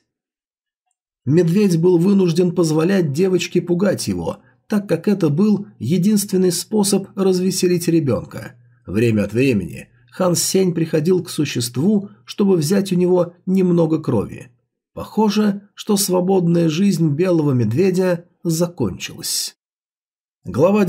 Медведь был вынужден позволять девочке пугать его, так как это был единственный способ развеселить ребенка. Время от времени Хан Сень приходил к существу, чтобы взять у него немного крови. Похоже, что свободная жизнь белого медведя закончилась. Глава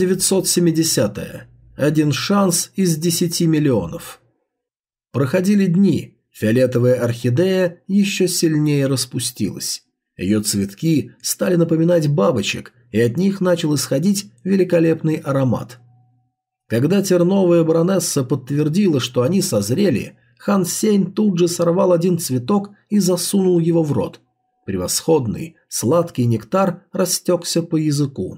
970. 1 шанс из 10 миллионов. Проходили дни, фиолетовая орхидея еще сильнее распустилась. Ее цветки стали напоминать бабочек, и от них начал исходить великолепный аромат. Когда терновая баронесса подтвердила, что они созрели, Хан Сень тут же сорвал один цветок и засунул его в рот. Превосходный, сладкий нектар растекся по языку.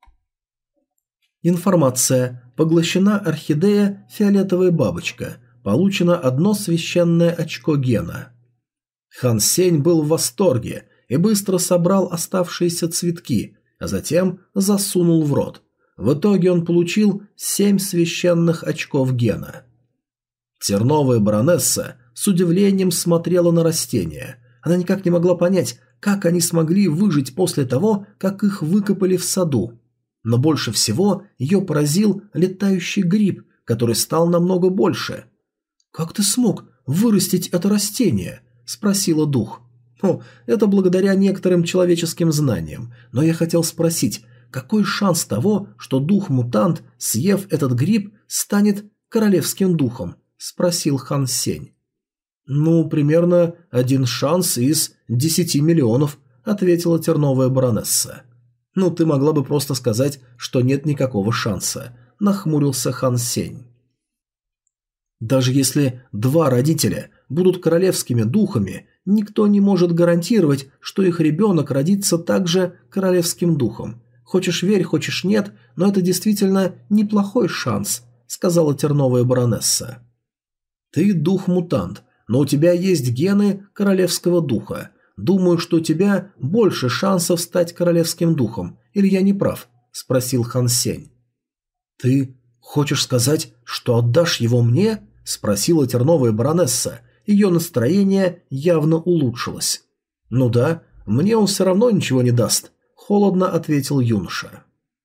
Информация. Поглощена орхидея «Фиолетовая бабочка». Получено 1 священное очко гена. Хан Сень был в восторге и быстро собрал оставшиеся цветки, а затем засунул в рот. В итоге он получил 7 священных очков гена. Терновая баронесса с удивлением смотрела на растения. Она никак не могла понять, как они смогли выжить после того, как их выкопали в саду. Но больше всего ее поразил летающий гриб, который стал намного больше. «Как ты смог вырастить это растение?» – спросила дух. Это благодаря некоторым человеческим знаниям, но я хотел спросить, какой шанс того, что дух-мутант, съев этот гриб, станет королевским духом?» – спросил Хан Сень. Примерно 1 шанс из 10 миллионов, ответила терновая баронесса. Ты могла бы просто сказать, что нет никакого шанса, нахмурился Хан Сень. Даже если 2 родителя будут королевскими духами, никто не может гарантировать, что их ребенок родится также королевским духом. Хочешь верь, хочешь нет, но это действительно неплохой шанс, сказала терновая баронесса. Ты дух-мутант, но у тебя есть гены королевского духа. Думаю, что у тебя больше шансов стать королевским духом, или я не прав? Спросил Хан Сень. Ты хочешь сказать, что отдашь его мне? Спросила терновая баронесса. Ее настроение явно улучшилось. Ну да, мне он все равно ничего не даст, холодно ответил юноша.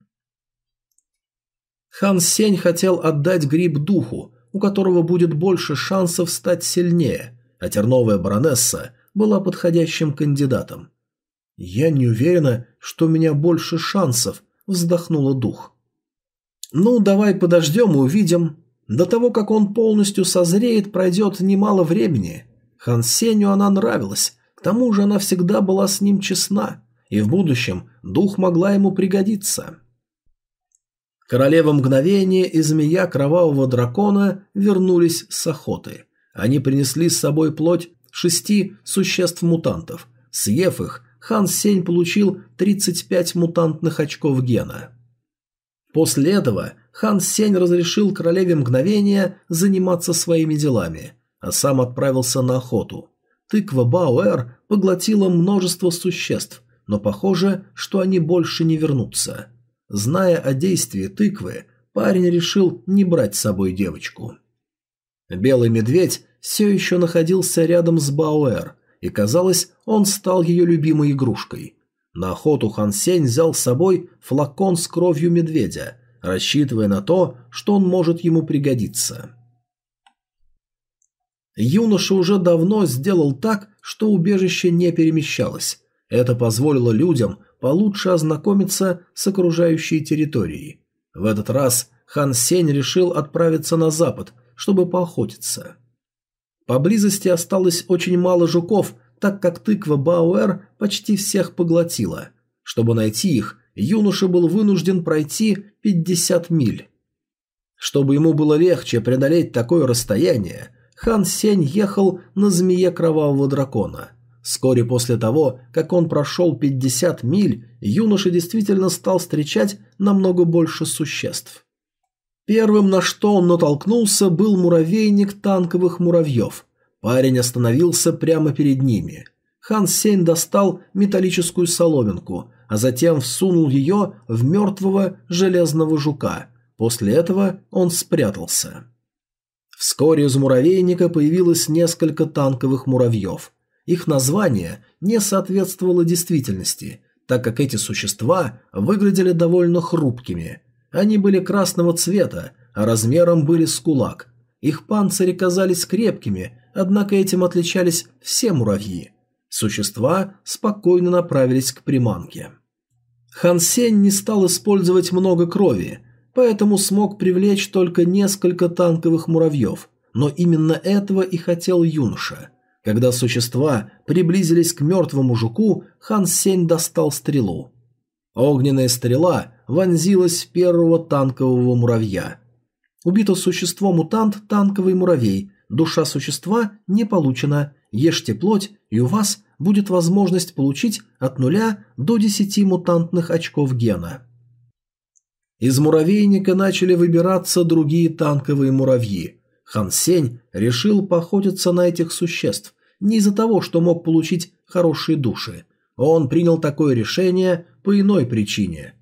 Хан Сень хотел отдать гриб духу, у которого будет больше шансов стать сильнее, а терновая баронесса была подходящим кандидатом. «Я не уверена, что у меня больше шансов», – вздохнула дух. «Давай подождем и увидим. До того, как он полностью созреет, пройдет немало времени». Хан Сенью она нравилась, к тому же она всегда была с ним честна, и в будущем дух могла ему пригодиться. Королева мгновения и змея кровавого дракона вернулись с охоты. Они принесли с собой плоть 6 существ-мутантов. Съев их, Хан Сень получил 35 мутантных очков гена. После этого Хан Сень разрешил королеве мгновения заниматься своими делами, а сам отправился на охоту. Тыква Баоэр поглотила множество существ, но похоже, что они больше не вернутся. Зная о действии тыквы, парень решил не брать с собой девочку. Белый медведь все еще находился рядом с Баоэр, и казалось, он стал ее любимой игрушкой. На охоту Хан Сень взял с собой флакон с кровью медведя, рассчитывая на то, что он может ему пригодиться. Юноша уже давно сделал так, что убежище не перемещалось. Это позволило людям получше ознакомиться с окружающей территорией. В этот раз Хан Сень решил отправиться на запад, чтобы поохотиться. Поблизости осталось очень мало жуков, так как тыква Баоэр почти всех поглотила. Чтобы найти их, юноша был вынужден пройти 50 миль. Чтобы ему было легче преодолеть такое расстояние, Хан Сень ехал на змее кровавого дракона. Вскоре после того, как он прошел 50 миль, юноша действительно стал встречать намного больше существ. Первым, на что он натолкнулся, был муравейник танковых муравьев. Парень остановился прямо перед ними. Хан Сень достал металлическую соломинку, а затем всунул ее в мертвого железного жука. После этого он спрятался. Вскоре из муравейника появилось несколько танковых муравьев. Их название не соответствовало действительности, так как эти существа выглядели довольно хрупкими. Они были красного цвета, а размером были с кулак. Их панцири казались крепкими, однако этим отличались все муравьи. Существа спокойно направились к приманке. Хан Сень не стал использовать много крови, поэтому смог привлечь только несколько танковых муравьев, но именно этого и хотел юноша. Когда существа приблизились к мертвому жуку, Хан Сень достал стрелу. Огненная стрела вонзилась в первого танкового муравья. Убито существо-мутант танковый муравей, душа существа не получена, ешьте плоть, и у вас будет возможность получить от 0 до 10 мутантных очков гена. Из муравейника начали выбираться другие танковые муравьи. Хан Сень решил поохотиться на этих существ не из-за того, что мог получить хорошие души. Он принял такое решение по иной причине.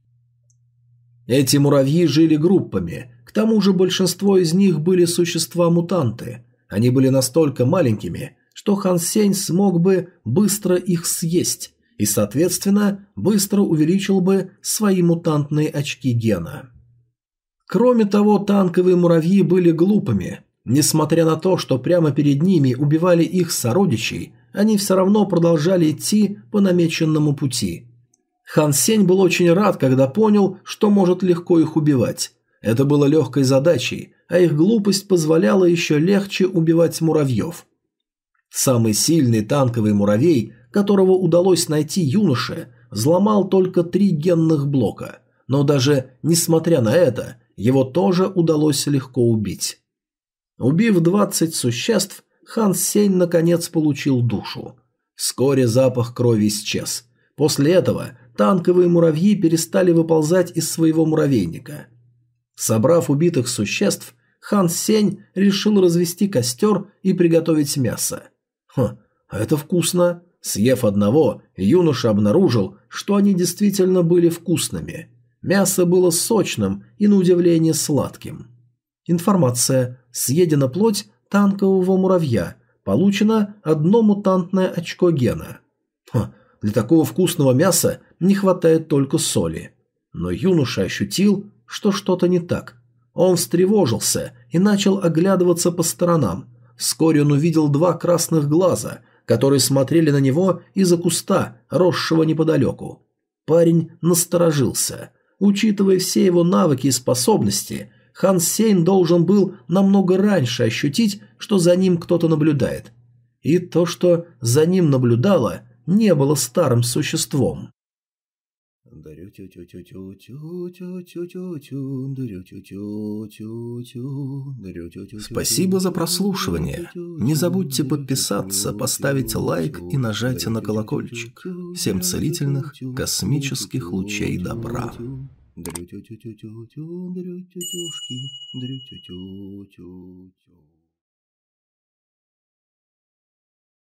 Эти муравьи жили группами, к тому же большинство из них были существа-мутанты. Они были настолько маленькими, что Хан Сень смог бы быстро их съесть. и, соответственно, быстро увеличил бы свои мутантные очки гена. Кроме того, танковые муравьи были глупыми. Несмотря на то, что прямо перед ними убивали их сородичей, они все равно продолжали идти по намеченному пути. Хан Сень был очень рад, когда понял, что может легко их убивать. Это было легкой задачей, а их глупость позволяла еще легче убивать муравьев. Самый сильный танковый муравей, которого удалось найти юноше, взломал только 3 генных блока, но даже несмотря на это, его тоже удалось легко убить. Убив 20 существ, Хан Сень наконец получил душу. Вскоре запах крови исчез. После этого танковые муравьи перестали выползать из своего муравейника. Собрав убитых существ, Хан Сень решил развести костер и приготовить мясо. Это вкусно. Съев одного, юноша обнаружил, что они действительно были вкусными. Мясо было сочным и, на удивление, сладким. Информация. Съедена плоть танкового муравья. Получено 1 мутантное очко гена. Для такого вкусного мяса не хватает только соли. Но юноша ощутил, что что-то не так. Он встревожился и начал оглядываться по сторонам. Вскоре он увидел 2 красных глаза, которые смотрели на него из-за куста, росшего неподалеку. Парень насторожился. Учитывая все его навыки и способности, Хан Сень должен был намного раньше ощутить, что за ним кто-то наблюдает. И то, что за ним наблюдало, не было старым существом. Спасибо за прослушивание. Не забудьте подписаться, поставить лайк и нажать на колокольчик. Всем целительных космических лучей добра. Дрю-тю-тю-тю-тю-тю, дрю-тю-тю-тюшки, дрю-тю-тю-тю-тю.